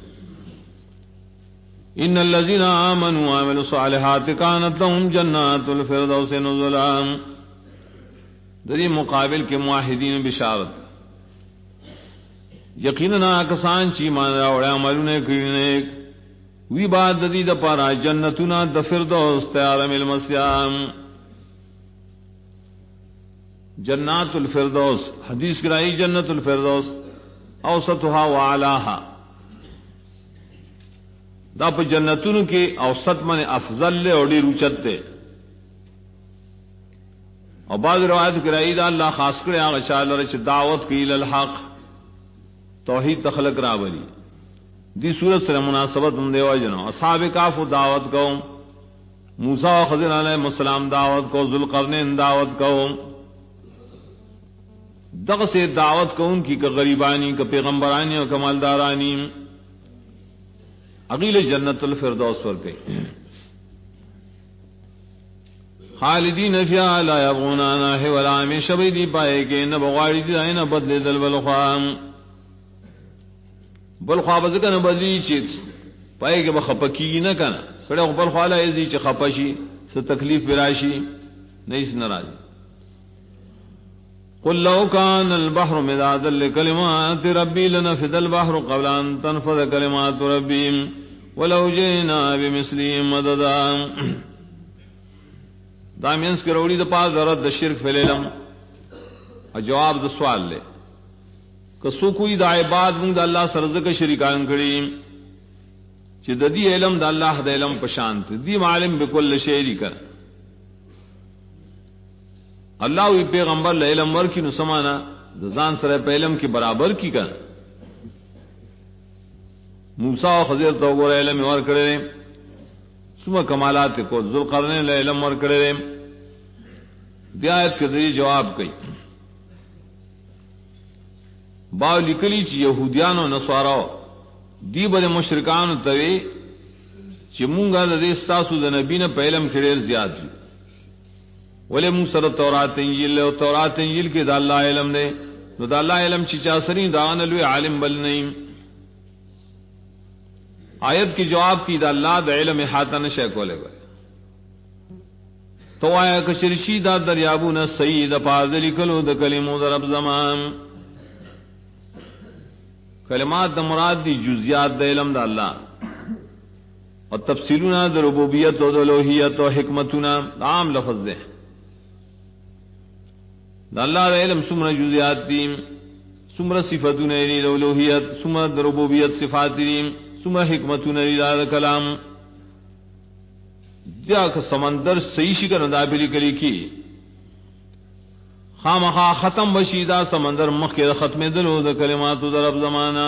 ان الذين امنوا وعملوا الصالحات كانت لهم جنات الفردوس نزلا دې مقابل کې موحدین بشارت یقینا کسان چې ایمان راوړ عملونه کوي وی بعد د دې د پاره جنتونه د فردوس تیار مل مسیام جنات الفردوس حدیث کرائی جنت الفردوس اوسطها واعلاها دا په جنتونو کې اوسط من افضل له او ډیر اوچت ده او بعض روایت کرائی دا الله خاص کړي هغه چاله چې دعوت کوي ال الحق توحید تخلق راولي دی صورت سره مناسبت هم دی واجنو اصحاب کهف دعوت کو موسی او خضر علیہ السلام دعوت کو ذوالقرنین دعوت کو دغه سے دعوت کو ان کی کہ غریبانی کہ پیغمبرانی اور کمالدارانی اغیل جنت الفردوس ور گئی خالدین فیها لا یبغون عنها ولا ہمیشہ دی پائے کہ نہ بغاڑی دی نہ بدل دل بلخام بل خواب ځکه نه بدلی چې پای کې به خپکی نه کنه سره بل خواله یې چې خپشي څه تکلیف براشي نه هیڅ ناراض قل لو كان البحر مدادا لكلمات ربي لنفد البحر قبل ان تنفذ كلمات ربي ولو جئنا بمثله مددا دامینس کې وروړي د پاس ضرورت د شرک فعلم جواب د سوال له کسو کوئی دا عباد مونږ د الله سره ځکه شریکان کړي چې د دې علم د الله د علم په شان دي عالم بكل شی کړ الله وی پیغمبر له علم ورکی نو سمانا د ځان سره په علم کې برابر کی کړ موسی او خضر ته وګوره علم ور کړل څومره کمالات کو ذوالقرنین له علم ور کړل بیا آیت کې جواب کوي باو لیکلی چې يهوديانو نصاراو دی به مشرکان ته چې مونږه د دې ستاسو د نبی نه په علم کې ډېر زیات دي ولې مونږ سره تورات انجیل او تورات انجیل کې د الله علم نه نو د الله علم چې چا سری دا نه لوی عالم بل نه آیت کی جواب کی د الله د علم احاطه نشه کوله تو آیا که شرشی دا دریابونه سید پازلی کلو د کلمو د رب زمان کلمات د مراد دی جزئیات د علم د الله او تفصیلونه د ربوبیت او د الوهیت او حکمتونه عام لفظ ده د الله د علم څومره جزئیات دي څومره صفاتونه لري د الوهیت څومره د ربوبیت صفات دي څومره حکمتونه لري د کلام دا که سمندر صحیح شي کنه دا بلی کلی کی خامخا ختم بشي دا سمندر مخکې ختمې دلو د کلماتو د رب زمانہ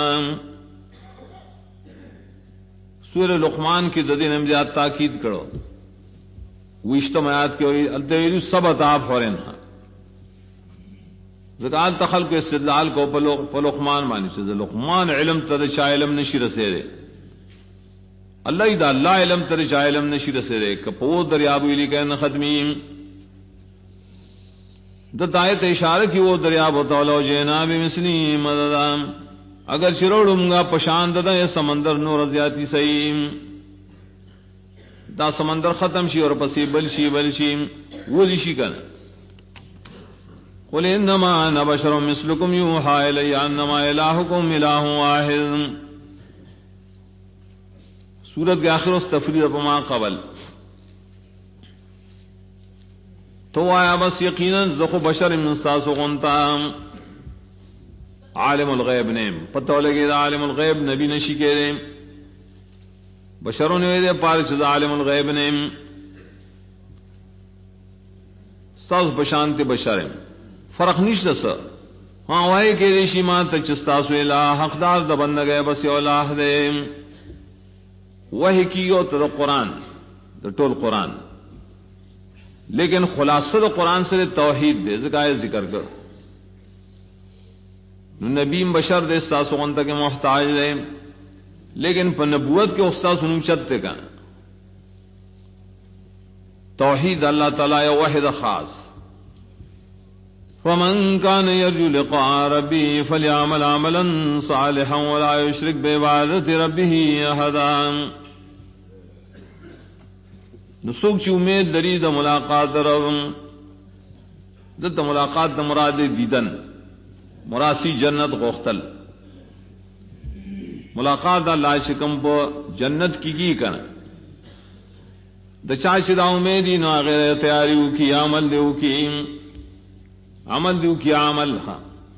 سورہ لقمان کې د دې نم زیات تاکید کړو وشتم آیات کې وی الدویل سبت آپ فورن ذکر تخلق استدلال کو په لقمان باندې چې لقمان علم تر شا علم نشي رسېره الله دا الله علم تر شا علم نشي رسېره کپو دریاب ویلی کین ختمیم د آیت اشاره کی وہ دریاب ہوتا لو جناب مثلی مدد اگر شروڑوں پشان ددا یہ سمندر نور زیاتی صحیح دا سمندر ختم شي اور پسی بلشی ولی کن قل انما انا بشر مثلكم يوحى الي انما الهكم اله واحد سورت کے آخر اس تفرید بما قبل تو آیا بس یقیناً زخو بشر من ساسو غنتا عالم الغیب نیم پتہ لگے دا عالم الغیب نبی نشی کے دے بشروں نے دے پارے چیز عالم الغیب نیم ستاس بشانت بشر فرق نشت سا ہاں وائی کے دے شیمان تا چستاسو الہ حقدار دا بند گئے بس یو اللہ دے وحی کیو تا دا قرآن دا طول قرآن لیکن خلاصہ دا قرآن سے توحید دے ذکر کر نبیم بشر دے ساسو غنتا کے محتاج دے लेकिन पर नबूवत के उस्ताद सुनूम चत्ते का तौहीद अल्लाह ताला या वाहिद खास फमन कान यरजू लिक़ा रब्बिही फलयअमल अमलन सालिहन वला युश्रिक बिइबादति रब्बिही अहदा नुसुक ची उम्मीद लरी द मुलाकात रब दत मुलाकात द मुराद दीदन मुरासी जन्नत गोख्तल मुलाकात अल्लाह शिकम पो जन्नत की कर दचा शिदा उम्मीदी ना गैर तैयारी की अमल देव की अमल हा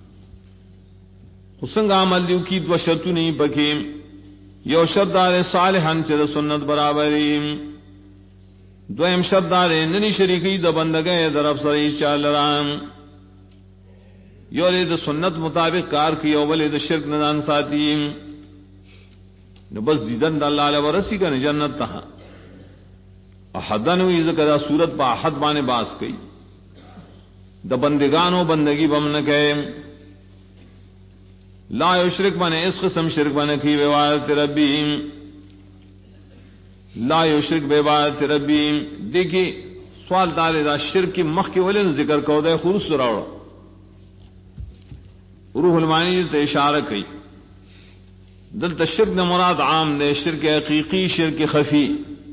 हुसंग अमल देव की दो शर्तु नहीं पकी यो शर्दार सालिहन चर सुन्नत बराबरी द्वयम शर्दार ननी शरीकी द बंदगे दरफ सरी चाल राम यो ले द सुन्नत मुताबिक कार की ओवले द शिरक नदान साथी न बस दीदन अल्लाह अल वरसी का जन्नत तहा अहदन हुई कदा सूरत पा अहद बाने बास कई द बंदिगानो बंदगी बम न कहे ला युश्रिक बने इस किस्म शिरक बने की विवादत रब्बी ला युश्रिक बिइबादत रब्बी देखिए सवाल तारे दा शिरक की मख के वले जिक्र को दे खुरुस राव रूहुल मानी ते इशारा कई दल तशिरक न मुराद आम ने शिरक हकीकी शिरक खफी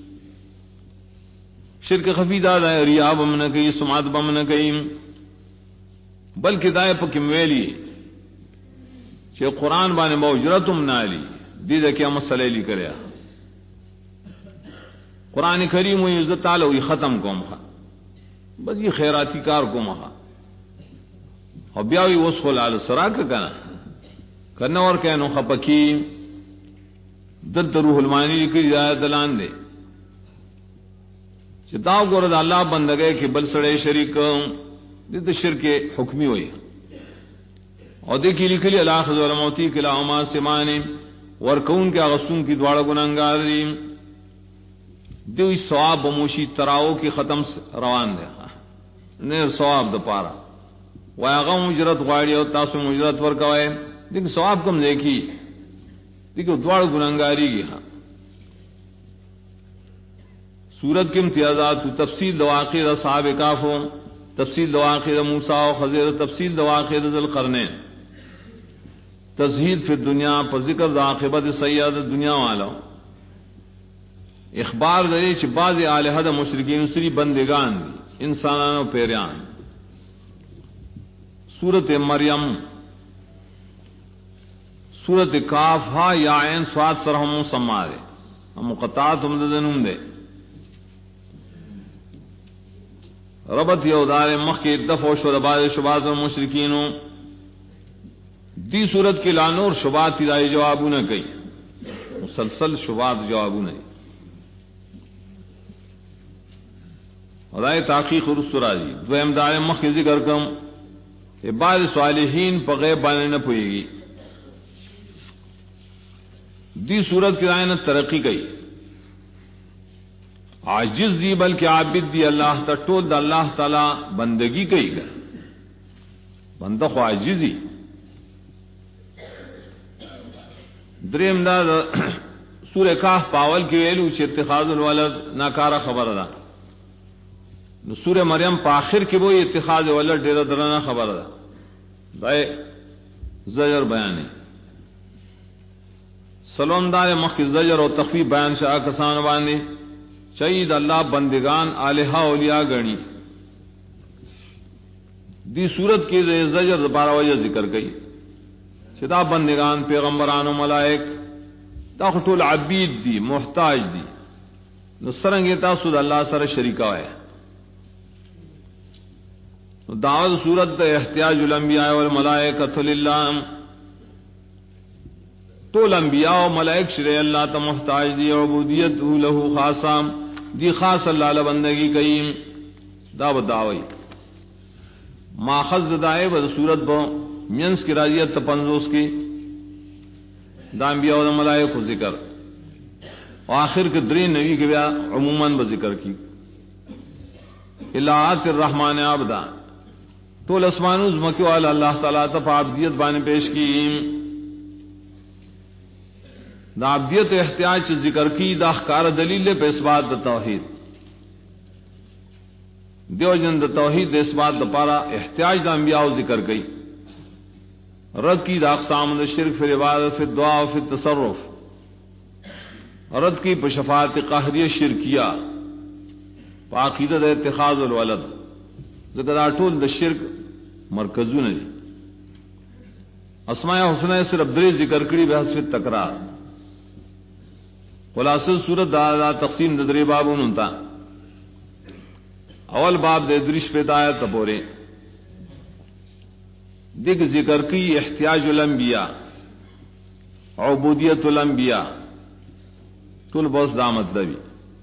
शिरक खफी दादा रिया बम न कई सुमात बम न कई बल्कि दाए पकिमवेली चे कुरान बाने मौजरतुम नाली दीदा क्या मसले ली करया कुरान करीम हुई इज्जत ताला हुई खत्म कोम खा बस ये खैराती कार को महा और ब्यावी उसको लाल सराक करना और कहनो खपकी दल रूहुल मानी की दलान दे चिताव गोरद अल्लाह बंद गए कि बल सड़े शरीक दिद शिरके हुक्मी हुई और देखी लिखी अल्लाह खजौलमौती किला उमा से माने वर्कून के अगस्तून की द्वाड़ा गुनागारी दो सवाब बमोशी तराओ की खत्म रवान दे नेर सवाब द पारा वागा मुजरत गाड़ी और तासु मुजरत वर कवाए लेकिन सवाब कम देखी देखो द्वाड़ गुनागारी की हाँ सूरत के इम्तियाजात तफसील दवाक़िर साहब काफो तफसील दवाक़िर मूसा खज़ीर तफसील दवाक़िर ज़ुल क़रनैन तज़हीद फिर दुनिया पर जिक्र आक़िबत सय्यद दुनिया वाला इखबार दे च बाज़ आलिहद मुशरिकीन उसरी बंदिगान इंसानानो पेरियान सूरत मरियम सूरत काफ हा या ऐन स्वाद सरहम समारे मुक़त्तात उमदनुम दे रबत यौदार मख के दफ़ो शुरबाद शुबात मुशरिकीनों दी सूरत के लानूर शुबात की राय जवाबू न कई मुसलसल शुबात जवाबू नहीं राय ताकीक रुस्तराजी द्वमदार मख के जिक्र कम इबाद सालिहीन पगैब बाने न पुएगी दी सूरत की राय ने तरक्की कई आजिज दी बल्कि आबिद दी अल्लाह तटोल द अल्लाह ताला बंदगी कई गा बंदा खो आजिजी द्रेम दा सूर्य काफ पावल की वेलू चे इत्तिखाजुल वलद नाकारा खबर दा सूर्य मरियम पाखिर की वो इत्तिखाज वलद डेरा दराना खबर दा दाए जजर बयानी सलोमदार मख जजर और तखफीफ बयान शाह कसान बानी शहीद अल्लाह बंदिगान आलिहा औलिया गणी दी सूरत की जजर 12 वजह जिक्र गई चिता बंदिगान पैगंबरान मलाइक तखटुल अबीद दी मोहताज दी नुसरंग तासुद अल्लाह सर शरीका है दावत सूरत एहतियाजुल अंबिया वल मलाइकतु लिल्लाह तो अंबिया और मलाइक श्रे अल्लाह त मोहताज दी अबूदियत लहू खासा दी खास अल्लाह बंदगी कई दावत दावई माखज दाए व सूरत बो मियंस की राजियत तपंजोस की दाम्बिया और मलाइक को जिक्र और आखिर के द्री नबी के ब्याह अमूमन ब जिक्र की इलाहात रहमान आबदा तो लस्मानुज मक्यो अल्लाह ताला तफ आबदियत बाने पेश की دا عبدیت احتیاج ذکر کی دا اخکار دلیل پہ اثبات دا توحید دیو جن دا توحید دا اثبات دا پارا احتیاج دا انبیاء ذکر کی رد کی دا اقسام دا شرک فی العبادت فی الدعا فی التصرف رد کی پہ شفاعت قہریہ شرکیہ پا عقیدہ دا اتخاذ الولد ذکر دا ٹول دا شرک مرکزون دی اسماء حسنہ صرف دری ذکر کری بحسب تکرار خلاصہ صورت دا تقسیم دری بابوں منتا اول باب دے درش پہ آیت تپورے دیکھ ذکر کی احتیاج الانبیاء عبودیت الانبیاء طول بس دا مطلبی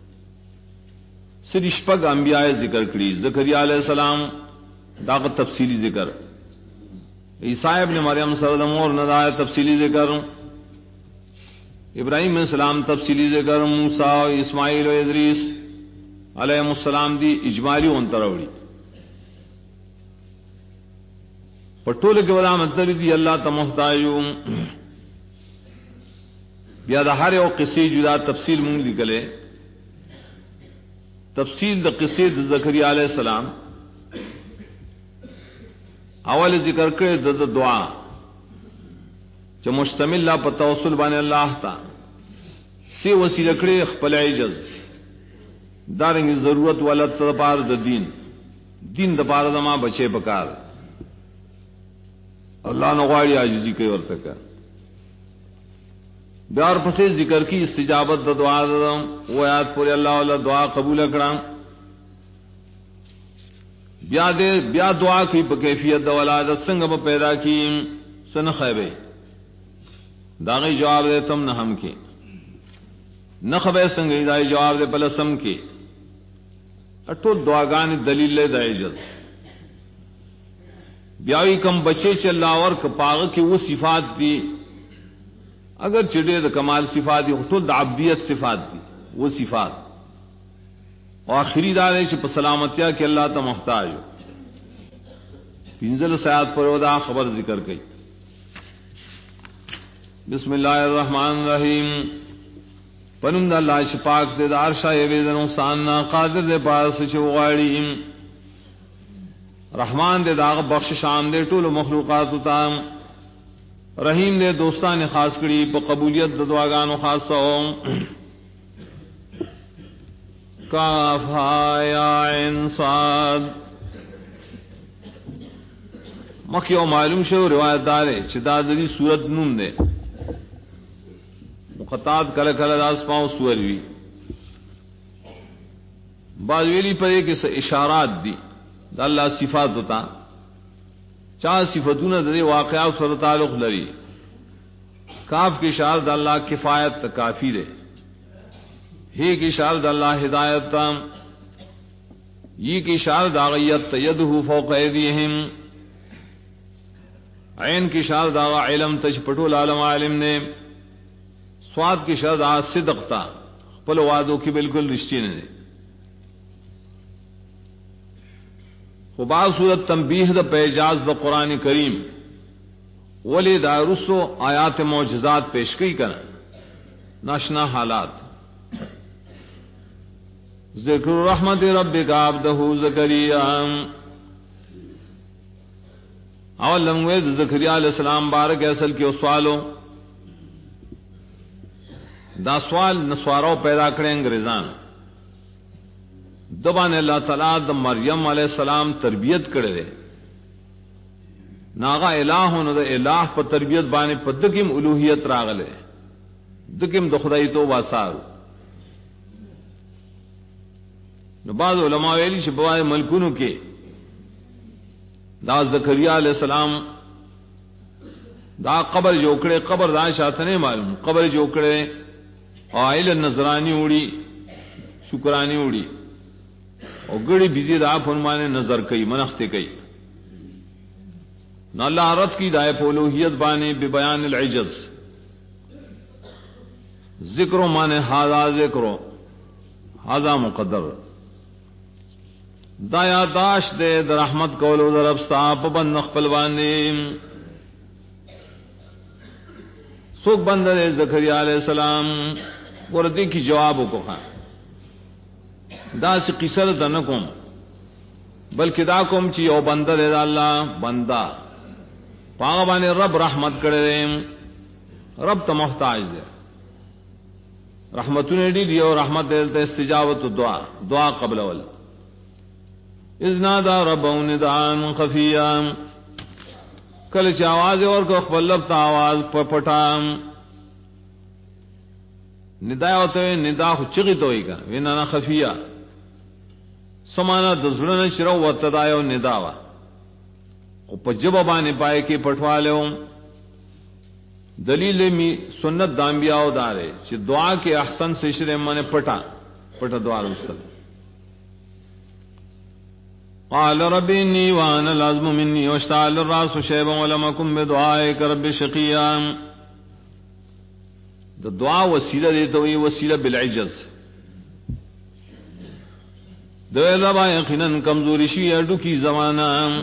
سرشپگ انبیاء ذکر کری زکریا علیہ السلام دا تفصیلی ذکر عیسیٰ ابن مریم سردم اور نداء تفصیلی ذکر ابراہیم علیہ السلام تفصیلی ذکر موسیٰ و اسماعیل و ادریس علیہ السلام دی اجمالی انتروڑی پٹول کے ولا مطلب دی اللہ تمحتاجو بیا دا ہر او قصے جدا تفصیل مونگ نکلے تفصیل دا قصے دا زکریا علیہ السلام اول ذکر کرے دا دعا چا مشتمل لا پا توسل بانے اللہ تا سی وسیلہ کرے خپل عجز دارنگی ضرورت والا تدپار دا دین دپار دا ماں بچے پکار اللہ نغاڑی عاجزی کے ورتکا بیار پسے ذکر کی استجابت دا دعا دا وہ آیات پوری اللہ والا دعا قبول اکڑا بیا دعا کی پا کیفیت دا ولادت سنگ پا پیدا کی سن خیبے داغی جواب دے تم نہ ہم کے نہ خبے سنگ داغی جواب دے پلسم کے اٹھو دعاگان دلیل لے دا عجز بیاوی کم بچے چل اور کپاغ کی وہ صفات دی اگر چڑے دا کمال صفات دی اٹھو دا عبدیت صفات دی وہ صفات اور آخری دارے چھ پا سلامتیا کہ اللہ تا محتاج ہو پینزل سیاد پر دا خبر ذکر گئی بسم اللہ الرحمن الرحیم پنم دا اللہ شپاک دے دا عرشا یویدن احساننا قادر دے پاس چوغاڑی رحمان دے داغ بخش شام دے طول مخلوقات تام رحیم دے دوستان خاص کری پا قبولیت دا دعاگانو خاصا ہوں کافا یا انصاد مکیو معلوم شو روایت دارے چدا دری صورت نوم دے مقطعات کل کل داس پاؤں سور بھی بعض ویلی پر ایک اشارات دی دا اللہ صفات ہوتا چاہ صفتون دے واقعات سر تعلق لری کاف کی اشارت دا اللہ کفایت کافی دے ہی کی اشارت دا اللہ ہدایت تا یہ کی اشارت دا غیت یدہو فوق ایدیہم عین کی اشارت دا علم تج پٹو العالم عالم نے سواد کی اشارت دا صدق تا پل وعدوں کی بالکل رشتی نے بعض صورت تنبیہ دا پیجاز دا قرآن کریم ولی دا رسو آیات معجزات پیش کی کرنا ناشنا حالات ذکر رحمت ربک عبدہ زکریا اول لموید زکریا علیہ السلام بارک اصل کی سوالوں دا سوال نسواروں پیدا کریں انگریزان دبان اللہ تعالیٰ دا مریم علیہ السلام تربیت کرے دے ناغا الہ نو دا الہ پا تربیت بانے پا دکم الوہیت راغلے دکم دا خدای تو واسارو نو بعض علماء ویلی چھ بوائے ملکونو کے دا زکریا علیہ السلام دا قبر جوکڑے قبر دا شاعتنے معلوم قبر جوکڑے آئل نظرانی اڑی شکرانی اڑی اور گڑی بزی دا فرمانے نظر کئی منختے کئی نہ اللہ رد کی دائے پولوہیت بانے ببیان العجز ذکر مانے ہاذا ذکر ہاذا مقدر دا یاداش دے در رحمت کولو در اب صاحب بند نخپل بانے سوک بندر زکریا علیہ السلام وردی کی جواب کو خان دا سی قصر دنکم بلکہ دا کم چی او بندر دا اللہ بندہ پاغبانی رب رحمت کرے رب تا محتاج دے رحمتوں نے دی اور رحمت دے استجابت دعا دعا قبل اول اذ نادا ربو ندعا خفیا کل چ آواز اور کو خپل تا آواز پپٹا ندا ہوتے ندا چغی تو ہی کا وینا خفیا سمانا دزړه شرو وتدايو نداوا او په جبه باندې پای کې پټوالو دلیل می سنت د انبیاء داره چې دعا کې احسن سے شر منه پټا دعا وستل قال رب اني وانا العظم مني واشتعل الراس شيبا ولم اكن بدعائك رب شقيا د دعا وسیله دې ته وی وسیله بالعجز دوی ربا یقینا کمزوری شي اډو کی زمانہ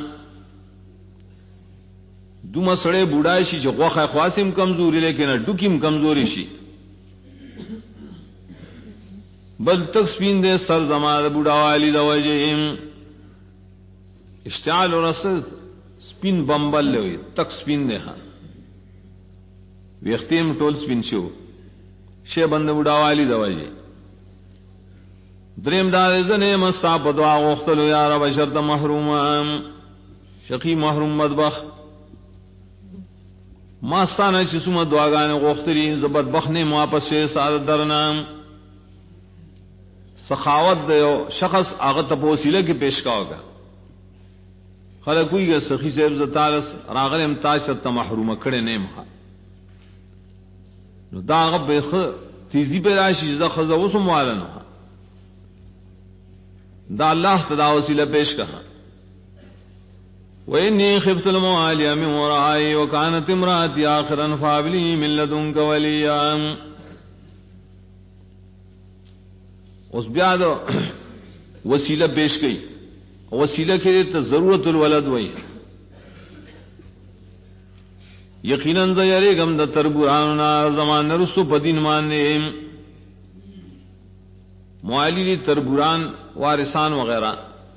دومره سړی بوډای شي چې غوخه خاصم کمزوري لیکن اډو کیم کمزوري شي بل تک سپین دے سر زمانہ بوډا والی د وجه اشتعال رسل سپین بمبل لوي تک سپین نه وختیم ټول سپین شو شی بند بوډا والی د وجه دریم دار زنه مستا په دعا غختلو یا رب شرط محروم شقی محروم مدبخ ما ستانه چې سومه دعاګانې غختري زبدبخ نه واپس شي سعادت درنام سخاوت د شخص هغه ته په وسیله کې پیش کاوه خلک ویګه سخی صاحب زتالس راغلم تاسو ته محروم کړي نه مخه نو دا هغه به تیزی په راشي ځکه خزه وسم والنه دا اللہ تدا وسیلہ پیش کہا وَإِنِّي خِفْتُ الْمَوَالِيَ مِنْ وَرَائِي وَكَانَتِ امْرَأَتِي عَاقِرًا فَهَبْ لِي مِن لَّدُنكَ وَلِيًّا اس بیا دو وسیلہ پیش کی وسیلہ کے لیے ضرورت الولد وہی یقیناً ذیرے گم د تربورانا زمان رسو بدین ماننے معالی تربوران وارثان وغیرہ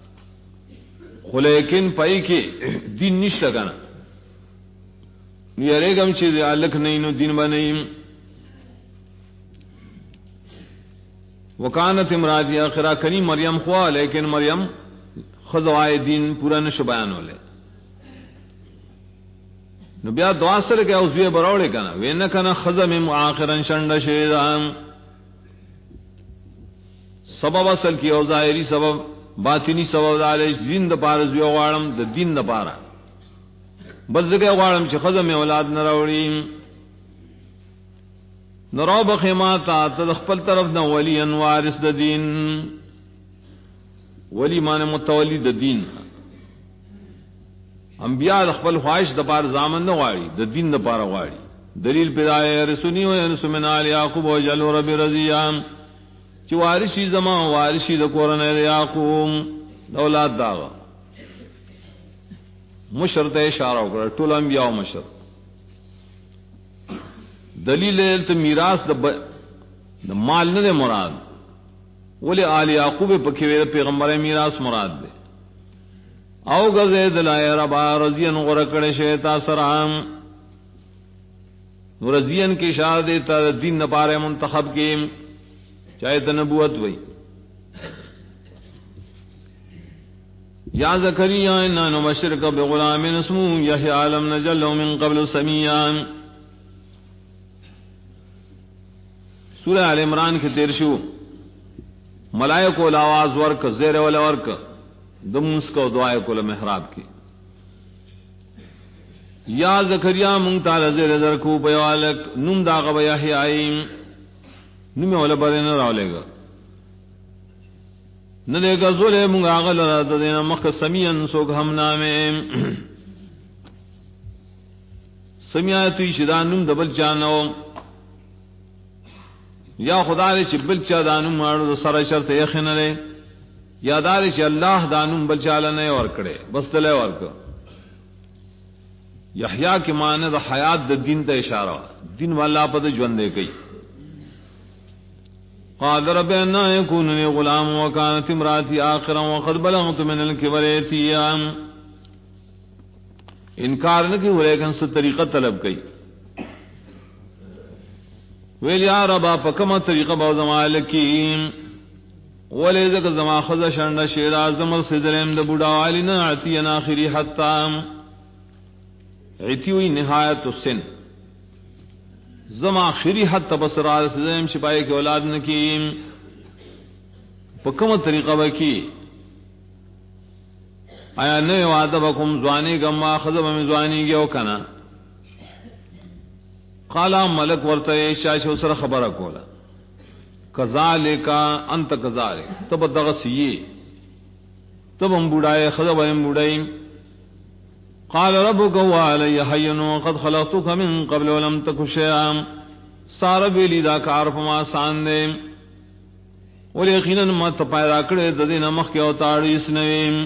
لیکن پائی کے دین نشتا کنا یارے گم چیز الک نہیں نو دین بنیم وکانت امراتی آخرہ کنی مریم خوا لیکن مریم خضوائے دین پورا نشو بیان ہو لے نو بیا دعا سره کې اوس به براوړې کنه وینه کنه خزم آخرن شند شیدان سبب اصل کی او ظاهری سبب باطنی سبب دالش دین د پاره زیو غواړم د دین د پاره بل ځکه غواړم چې خزم اولاد نه راوړي نو بخیماتا ته خپل طرف نه ولی ان وارث د دین ولی معنی متولی د دین انبیاء خپل خواہش د پاره زامن نه غواړي د دین د پاره غواړي دلیل پیدای رسونی او انسمن ال یعقوب او جل رب رضیان چې وارثی زما وارثی د قران ال یعقوب اولاد دا مشر ته اشاره وکړه ټول انبیاء مشر دلیل ته میراث د مال نه مراد ولی آل یعقوب پکې ویل پیغمبر میراث مراد ده او غزه دلای ربا رضین غره کړه شیتا سرام نو رضین کی شاهد ته دین نه پاره منتخب کې چاہے ته نبوت وای یا زکریا انا نبشرک بغلام اسمه یحیی علم نجل من قبل سمیا سورہ ال عمران کے 13 ملائکہ آواز ورک زیر ولا ورک دمس کو دعائے کو محراب کی یا زکریا مونږ تعالی زیر در کو پیوالک نوم دا غو یحیی نوم ولا برن راولېګا نه لګا زولې مونږ هغه د دینه مخ سمیان سوګ هم نامه سمیاتی شدانم دبل چانو یا خدا دې چې بل چا دانو ماړو سره شرط یې خنلې یا دار چې الله دانو بل چاله نه ور کړي بس تله ورک یحییٰ کی معنی دا حیات دا دین تا اشارہ دین والا پا دا جوندے کئی قال رب انا يكون لي غلام وكانت امراتي آخرا وقد بلغت من الكبر عتيا انکار نہ کی لیکن سے طریقہ طلب کئی ویل یا ربا پکما طریقہ باو زمال کی ولی ذک زما خذ شند شیرا زمر سدلم د بوډا والینا عتینا اخری حتا عتیوی نہایت السن زما آخری حد تبصرار سزم شپائے کے اولاد نکیم پکم طریقہ بکی آیا نئے وعدہ بکم زوانی گما خضب میں زوانی گیا کنا قالا ملک ورطے شاشو سر خبر کولا کذالکا انت کذالک تب دغسیے تب ہم بوڑھائے خضب ہم بوڑھائیں قال ربك هو علي حين وقد خلقتك من قبل ولم تك شيئا سار بيلي دا کار فما سان دے اور یقینا ما تپایدا کڑے ددین مخ کے اوتاڑ اس نے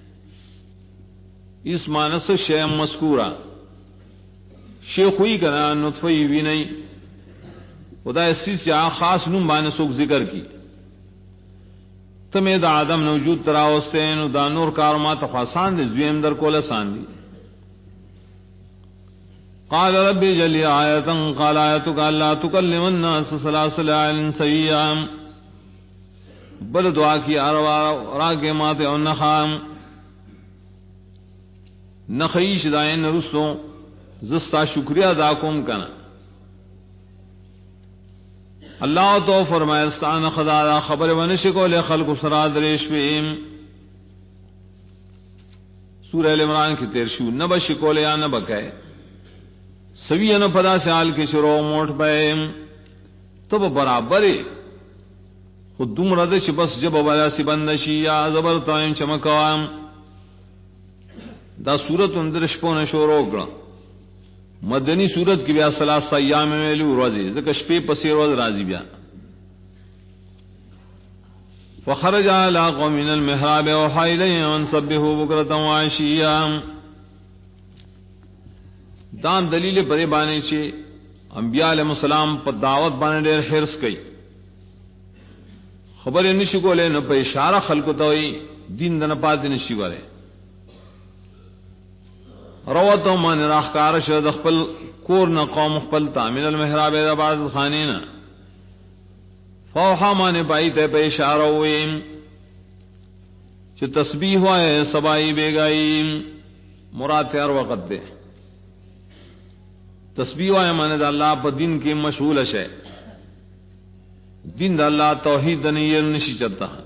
اس مانس شیء مذکورا شیخ ہوئی کنا نطفی بھی نہیں خدا اسی سے خاص نم بان سوک ذکر کی تمہیں دا آدم نوجود تراوستین دا نور کارما تخواسان دے زویم در کولا سان دی قال رب جل آیتا قال آیتک اللہ تکلم الناس سلاسل عین سیام بل دعا کی راگ مات اور نخام نخیش دائن رسو زستا شکریہ ادا کم کنا اللہ تو فرمائے استعان خدا خبر ونشکو لے خلق سراد ریش پیم سورہ عمران کی تیرشو نبا شکولے یا نبا کہے سوی نہ پدا سے آل کے شروع موٹ پہ تب برابر خود دم ردش بس جب ولا سی بندشی یا زبر تائم چمکوام دا صورت اندرش پون شروع کړه مدنی صورت کی بیا ثلاث ایام ویلو روزی ځکه شپې پسې روز راځي بیا فخرج على قوم من المحراب وحي إليهم أن سبحوا بكرة وعشيا دان دلیل پرے بانے چھے انبیاء علیہ السلام پر دعوت بانے دیر حرص کئی خبر نشی کو لے نہ پہ اشارہ خلق توئی دین دن پاتی نشی ورے روتو من راخکار شد خپل کور نہ قوم خپل تعمیل المحراب عبادت خانینا فوحا مانے پائی تے پہ اشارہ ہوئی چھے تسبیح ہوئے سبائی بیگائی مراد تیار وقت دے تسبیح وائے مانے دا اللہ پا دین کی مشغول ہے دین دا اللہ توحید دنیر نشی چلتا ہے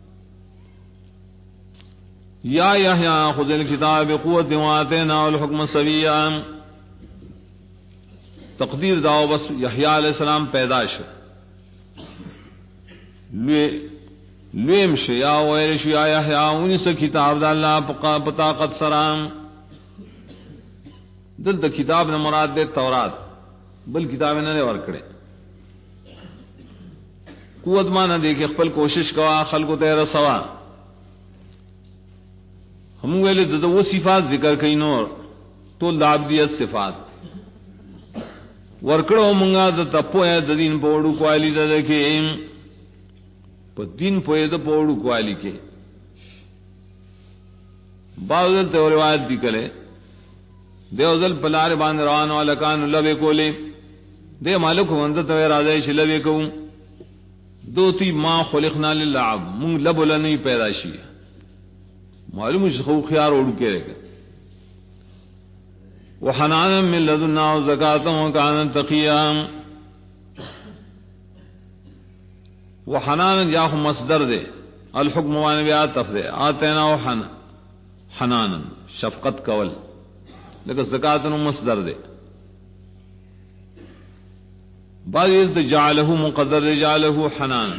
یا یحییٰ خذ الکتاب بقوت وآتینا الحکم سویا تقدیر داو بس یحییٰ علیہ السلام پیداش لویم شیا ویرش یا یحییٰ انیس کتاب دا اللہ پطاقت سرام دل دا کتاب نے مراد دے تورات بل کتاب نے ورکڑے قوت مانا دے کہ خپل کوشش کوا خلق تیرا سوا ہم ویلے دا وہ صفات ذکر کئی نور تو لابدیت صفات ورکڑو منگا دا تپو ہے دا دین پوڑو کوالی دا دکے پا دین پوئے دا پوڑو کوالی کے باوزل تے روایت دی کلے دیوزل پلار باند روان والا کان لبے کولے دے مالک وندت وی رازیش لبے کو دو تی ما خلقنا للعب مونگ لب لنی پیدا شی معلوم خو خیار اڑو کے رکھے وحنانا من لدنا وزکاتا وکانا تقیا وحنانا جاہو مصدر دے الحکم وان بیا تفدے آتینا حنانا شفقت کول لیکن زکاة مصدر دے بعض جعلہ مقدر جعلہ حنان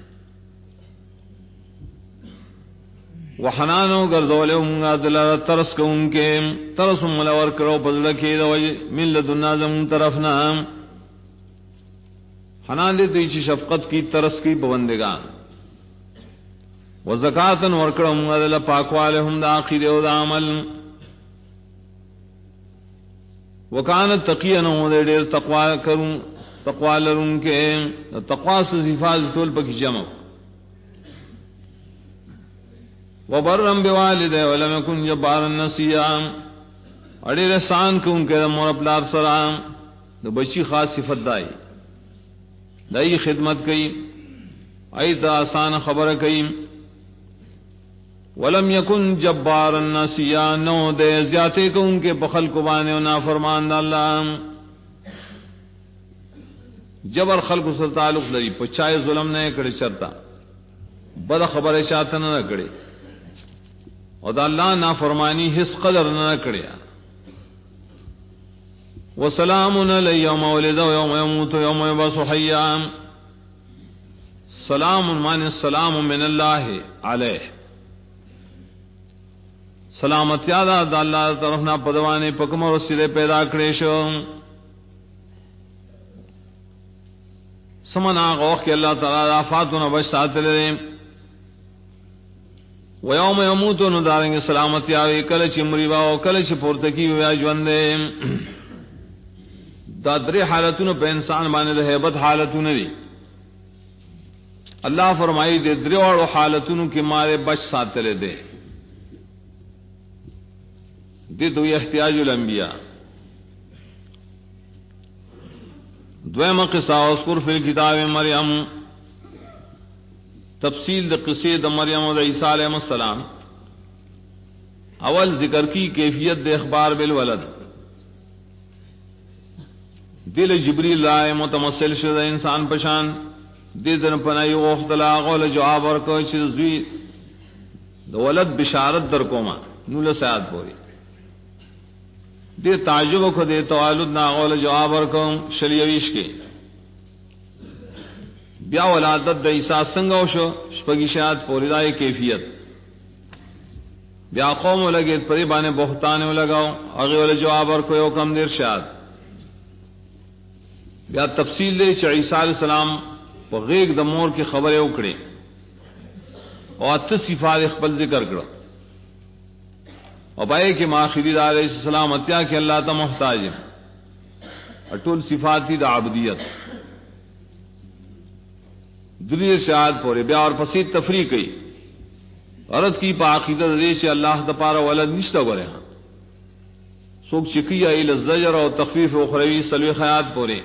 وحنانو گردولے ہونگا دلالہ ترس کو ان کے ترس ملور کرو پزلکی دوئی من لدنا زمون طرفنا حنان دے تیچی شفقت کی ترس کی پبندگان وزکاة ورکڑو ہونگا دلالہ پاکوالے ہم دا عقیدے و دا عمل وکانت تقیا نو دے ډیر تقوا کروں تقوا لرون کې تقوا صفات ټول پکې جمع وبرم بوالده ولم يكن جبارا نسيا اړې رسان کوم کې مور خپل سره د بچی خاص صفت دای دای خدمت کوي ایدا آسان خبره کوي ولم يكن جبارا نسيا نو دے زیاته کوم کې په خلق باندې او نافرمان الله جبر خلق سره تعلق لري په چای ظلم نه کړي چرتا بد خبره شاته نه کړي او د الله نافرمانی هیڅ قدر نه کړي وسلام علی یوم ولد و یوم یموت و یوم یبعث حیا سلام من السلام من الله علیه سلامتی دا د الله طرف نه پدوانه پکم او سره پیدا کړی شو سمنا غوخ کې الله تعالی آفاتونه بچ ساتلې و یوم یموت نو دارنګ سلامتی اوی کله چې مریوا او کله چې پورته کی ویا ژوند دا درې حالتونو په انسان باندې د hebat حالتونه دي الله فرمایي د درې وړو حالتونو کې ماره بچ ساتلې دي دې دوی احتیاج الانبیاء دویمه قصه اذكر فی کتاب مریم تفصیل د قصې د مریم او د عیسی علیهم السلام اول ذکر کی کیفیت د اخبار بالولد دل جبرئیل لای متمثل شد انسان پشان دې دن پنای وخت لا غول جواب ورکو چې زوی د ولد بشارت در کومه نو له ساعت پوری دې تعجب کو دې توالد نا غول جواب ورکو شلیویش کې بیا ولادت د عیسی څنګه وشو شپږی شات پوری دای کیفیت بیا قوم لګید پرې باندې بهتان ولګاو هغه ول جواب ورکو یو کم دیر شات بیا تفصیل دې چې عیسی علی السلام په غیږ د مور کې خبره وکړي او اته صفات خپل ذکر کړو او پای کې ماخری علیہ السلام اتیا کې الله ته محتاج اټول صفات دي د عبودیت دنیا شهادت پورې بیا اور پسې تفریق کړي عرض کی په عقیده دې چې الله د پاره ولد نشته غره څوک چې کیه ال الزجر او تخفیف اخروی سلوی حیات پورې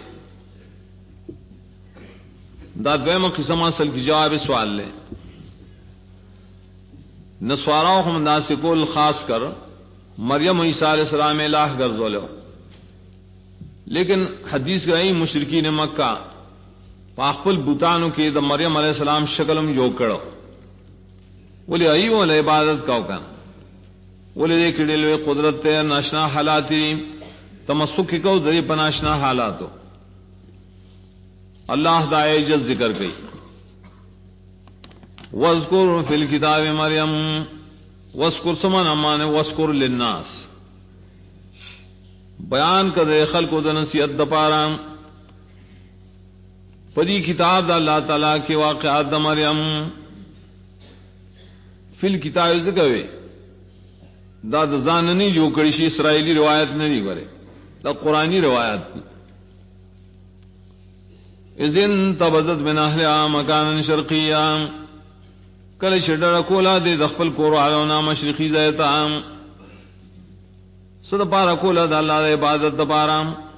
دا دویمه قسمه اصل کی جواب سوال لے نسواراو هم داسې کول خاص کر مریم و عیسی علیہ السلام الہ ګرځولو لیکن حدیث گئی مشرکین مکہ پاخپل بوتانو کې د مریم علیہ السلام شکلم جوړ کړو ولې ایو له عبادت کاو کان ولې دې کې له قدرت ته ناشنا حالات تمسک کو درې پناشنا حالاتو اللہ دا عجز ذکر گئی واذکر فی الکتاب مریم واذکر سمن امان واذکر للناس بیان کر خلق و نصیحت دپارا پدی کتاب دا اللہ تعالی کے واقعات دا مریم فی الکتاب ذکر ہوئے دا زاننی جو کڑیشی اسرائیلی روایت نہیں کرے دا قرآنی روایت اذن تبدت من اهلها مکانا شرقیا کله شډړ کولا د خپل کور علاوه مشرقي ځای ته صد پارا کولا د الله د عبادت لپاره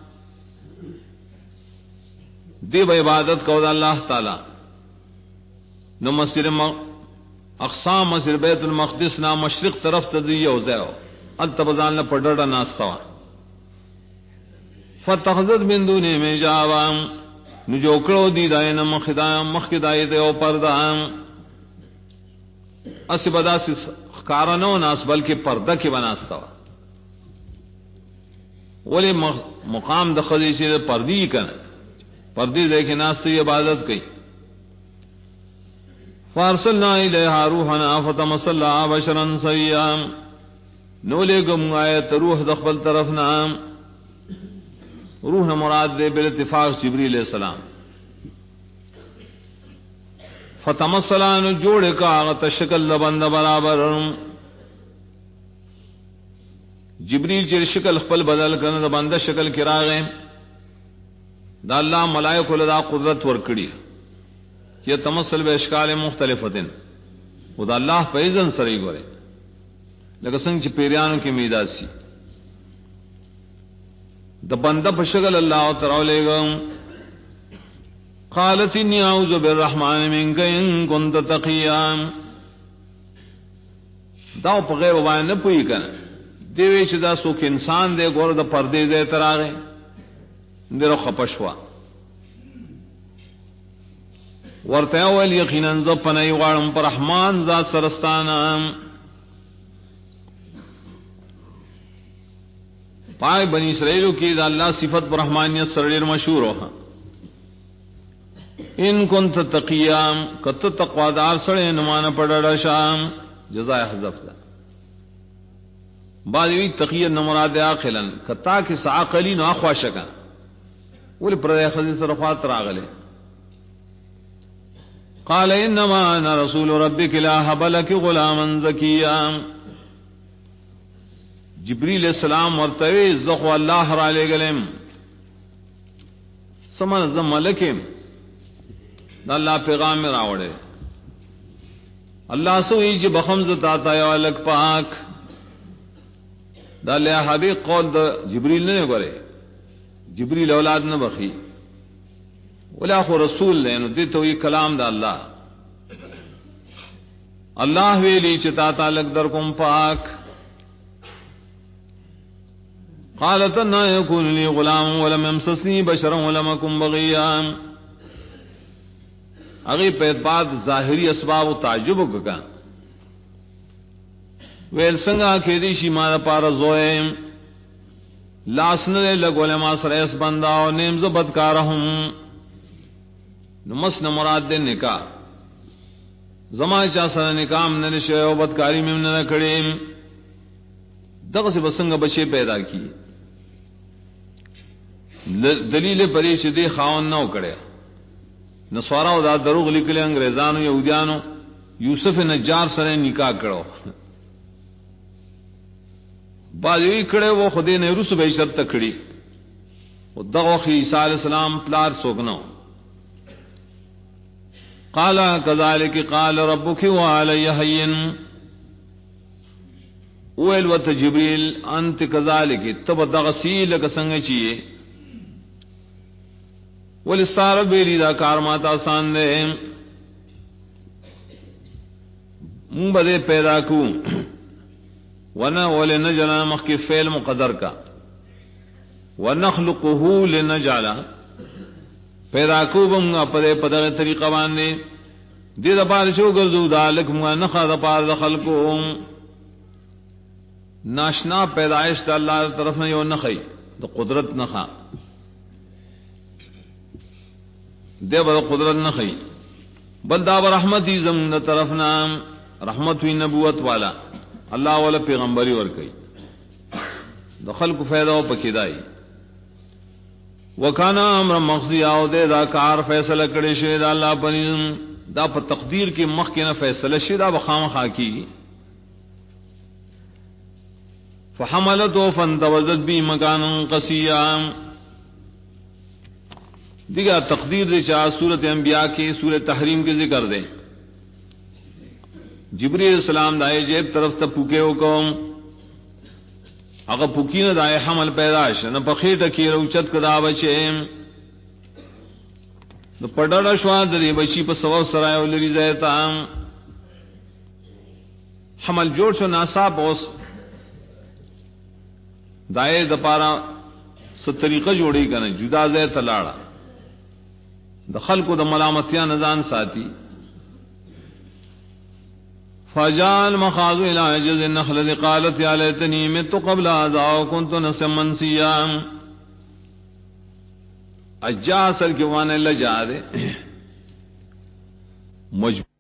دی به عبادت کو د الله تعالی نو مسجد اقصا مسجد بیت المقدس نا مشرق طرف ته دی یو ځای التبذان له پډړه ناسوا فتخذت من دونه مجابا نو جو کړو دی داینه مخ دایته او پرده اس بداس کارانو ناس بلکې پرده کې بناستا ولی مقام د خدیجه پردی کنه پردی دې کې ناس ته عبادت کوي فارسلنا الیها روحنا فتمثل بشرا سویا نو لګم آیت روح د خپل طرف نه روح مراد دے بال اتفاق جبریل علیہ السلام فتمثلان جوڑ کا آغت شکل بند برابر جبریل چې شکل خپل بدل کړه د بنده شکل کې راغی دا الله ملائکه له قدرت ورکړي چې تمثل به اشکال مختلفتن او دا الله په اذن سره یې ګوره لکه څنګه چې پیریانو کې میداسي د بنده په شکل الله تعالی لګم قالت اني اعوذ بالرحمن منك ان كنت تقيا دا په غیر وای نه پوي کنه دی وی چې دا څوک انسان دی ګور د پردې دې تراغه ndero خپشوا ورته ول یقینا ز پنای غړم پر رحمان ذات سرستانه پای بنی اسرائیل کې دا الله صفت پر رحمانیت سره ډیر مشهور وه ان كنت تقيا کته تقوادار سره نمانه پړړ شام جزاء حذف ده بعضوی تقیه نمراد عاقلا کتا کې سعقلی نو اخوا شکا ول پر خزي سره خاطر راغله قال انما انا رسول ربك لا هب لك غلاما زكيا جبريل السلام ورته زخو الله را لګلم سمن زملکم الله پیغام راوړل الله سوئی چې بخمز تا تا یو لک پاک دا له حبیب قول د جبريل نه غره جبريل اولاد نه بخي ولا خو رسول له نو دته وی کلام د الله الله ویلی چې تا تا لک در کوم پاک قالت ان يكون لي غلام ولم يمسسني بشر ولم اكن بغيا اگے په بعد ظاهری اسباب او تعجب وکړه ویل څنګه کې دي شي ما پار زویم لاس نه لګول ما سره اس بندا او نیم ز بدکارهم نو مسن مراد دې نکاح زما چا سره نکاح نه نشه او بدکاری مې نه کړې دغه څه بسنګ بچي پیدا کی دلیل پرې چې دې خاون نه وکړي نصارا او دا دروغ لیکل انګريزانو يهوديانو یوسف نجار سره نکاح کړو باندې کړه و خدای نه روس به شرط کړی او دغه عیسی علی السلام پلار سوګنو قال كذلك قال ربك وعلي هين ويل وتجبريل انت كذلك تب تغسيل كسنګ چی ولستار بیری دا کار ماتا آسان دے مون بدے پیدا کو ونا ولنجعل مخکی فعل مقدر کا ونخلقه لنجعل پیدا کو بمغا پدے پدغه طریقہ باندې دې د پاره شو ګرځو دا لکه نه خا د پاره د خلقو ناشنا پیدائش د الله طرف نه یو نه خي د قدرت نه خا دے بر قدرت نہ خی بل دا رحمتی زمن طرفنا رحمت وی نبوت والا اللہ والا پیغمبری ور کئی دخل کو فائدہ و پکیدائی وکانا امر مقضی آو دے دا کار فیصلہ کڑے شے دا اللہ پنیزم دا پا تقدیر کی مخ کے نہ فیصلہ شے دا بخام خاکی فحملتو فانتوزت بی مکانا قسیام دیگا تقدیر دے چاہ سورت انبیاء کی سورت تحریم کے ذکر دے جبریل السلام دائے جیب طرف تا پوکے حکم اگا پوکی نہ دائے حمل پیداش نہ پخیٹ کی روچت کدا بچے نہ پڑڑا شوا دری بچی پا سوا سرائے ولری زیتا حمل جوڑ شو ناسا پوس دائے دپارا ست طریقہ جوڑی کنا جدا زیتا لاڑا دخل کو د ملامتیا نزان ساتھی فجال مخاذ الى جز النخل قالت يا ليتني مت قبل هذا وكنت نسيا منسيا اجا اصل کے وانے لجا دے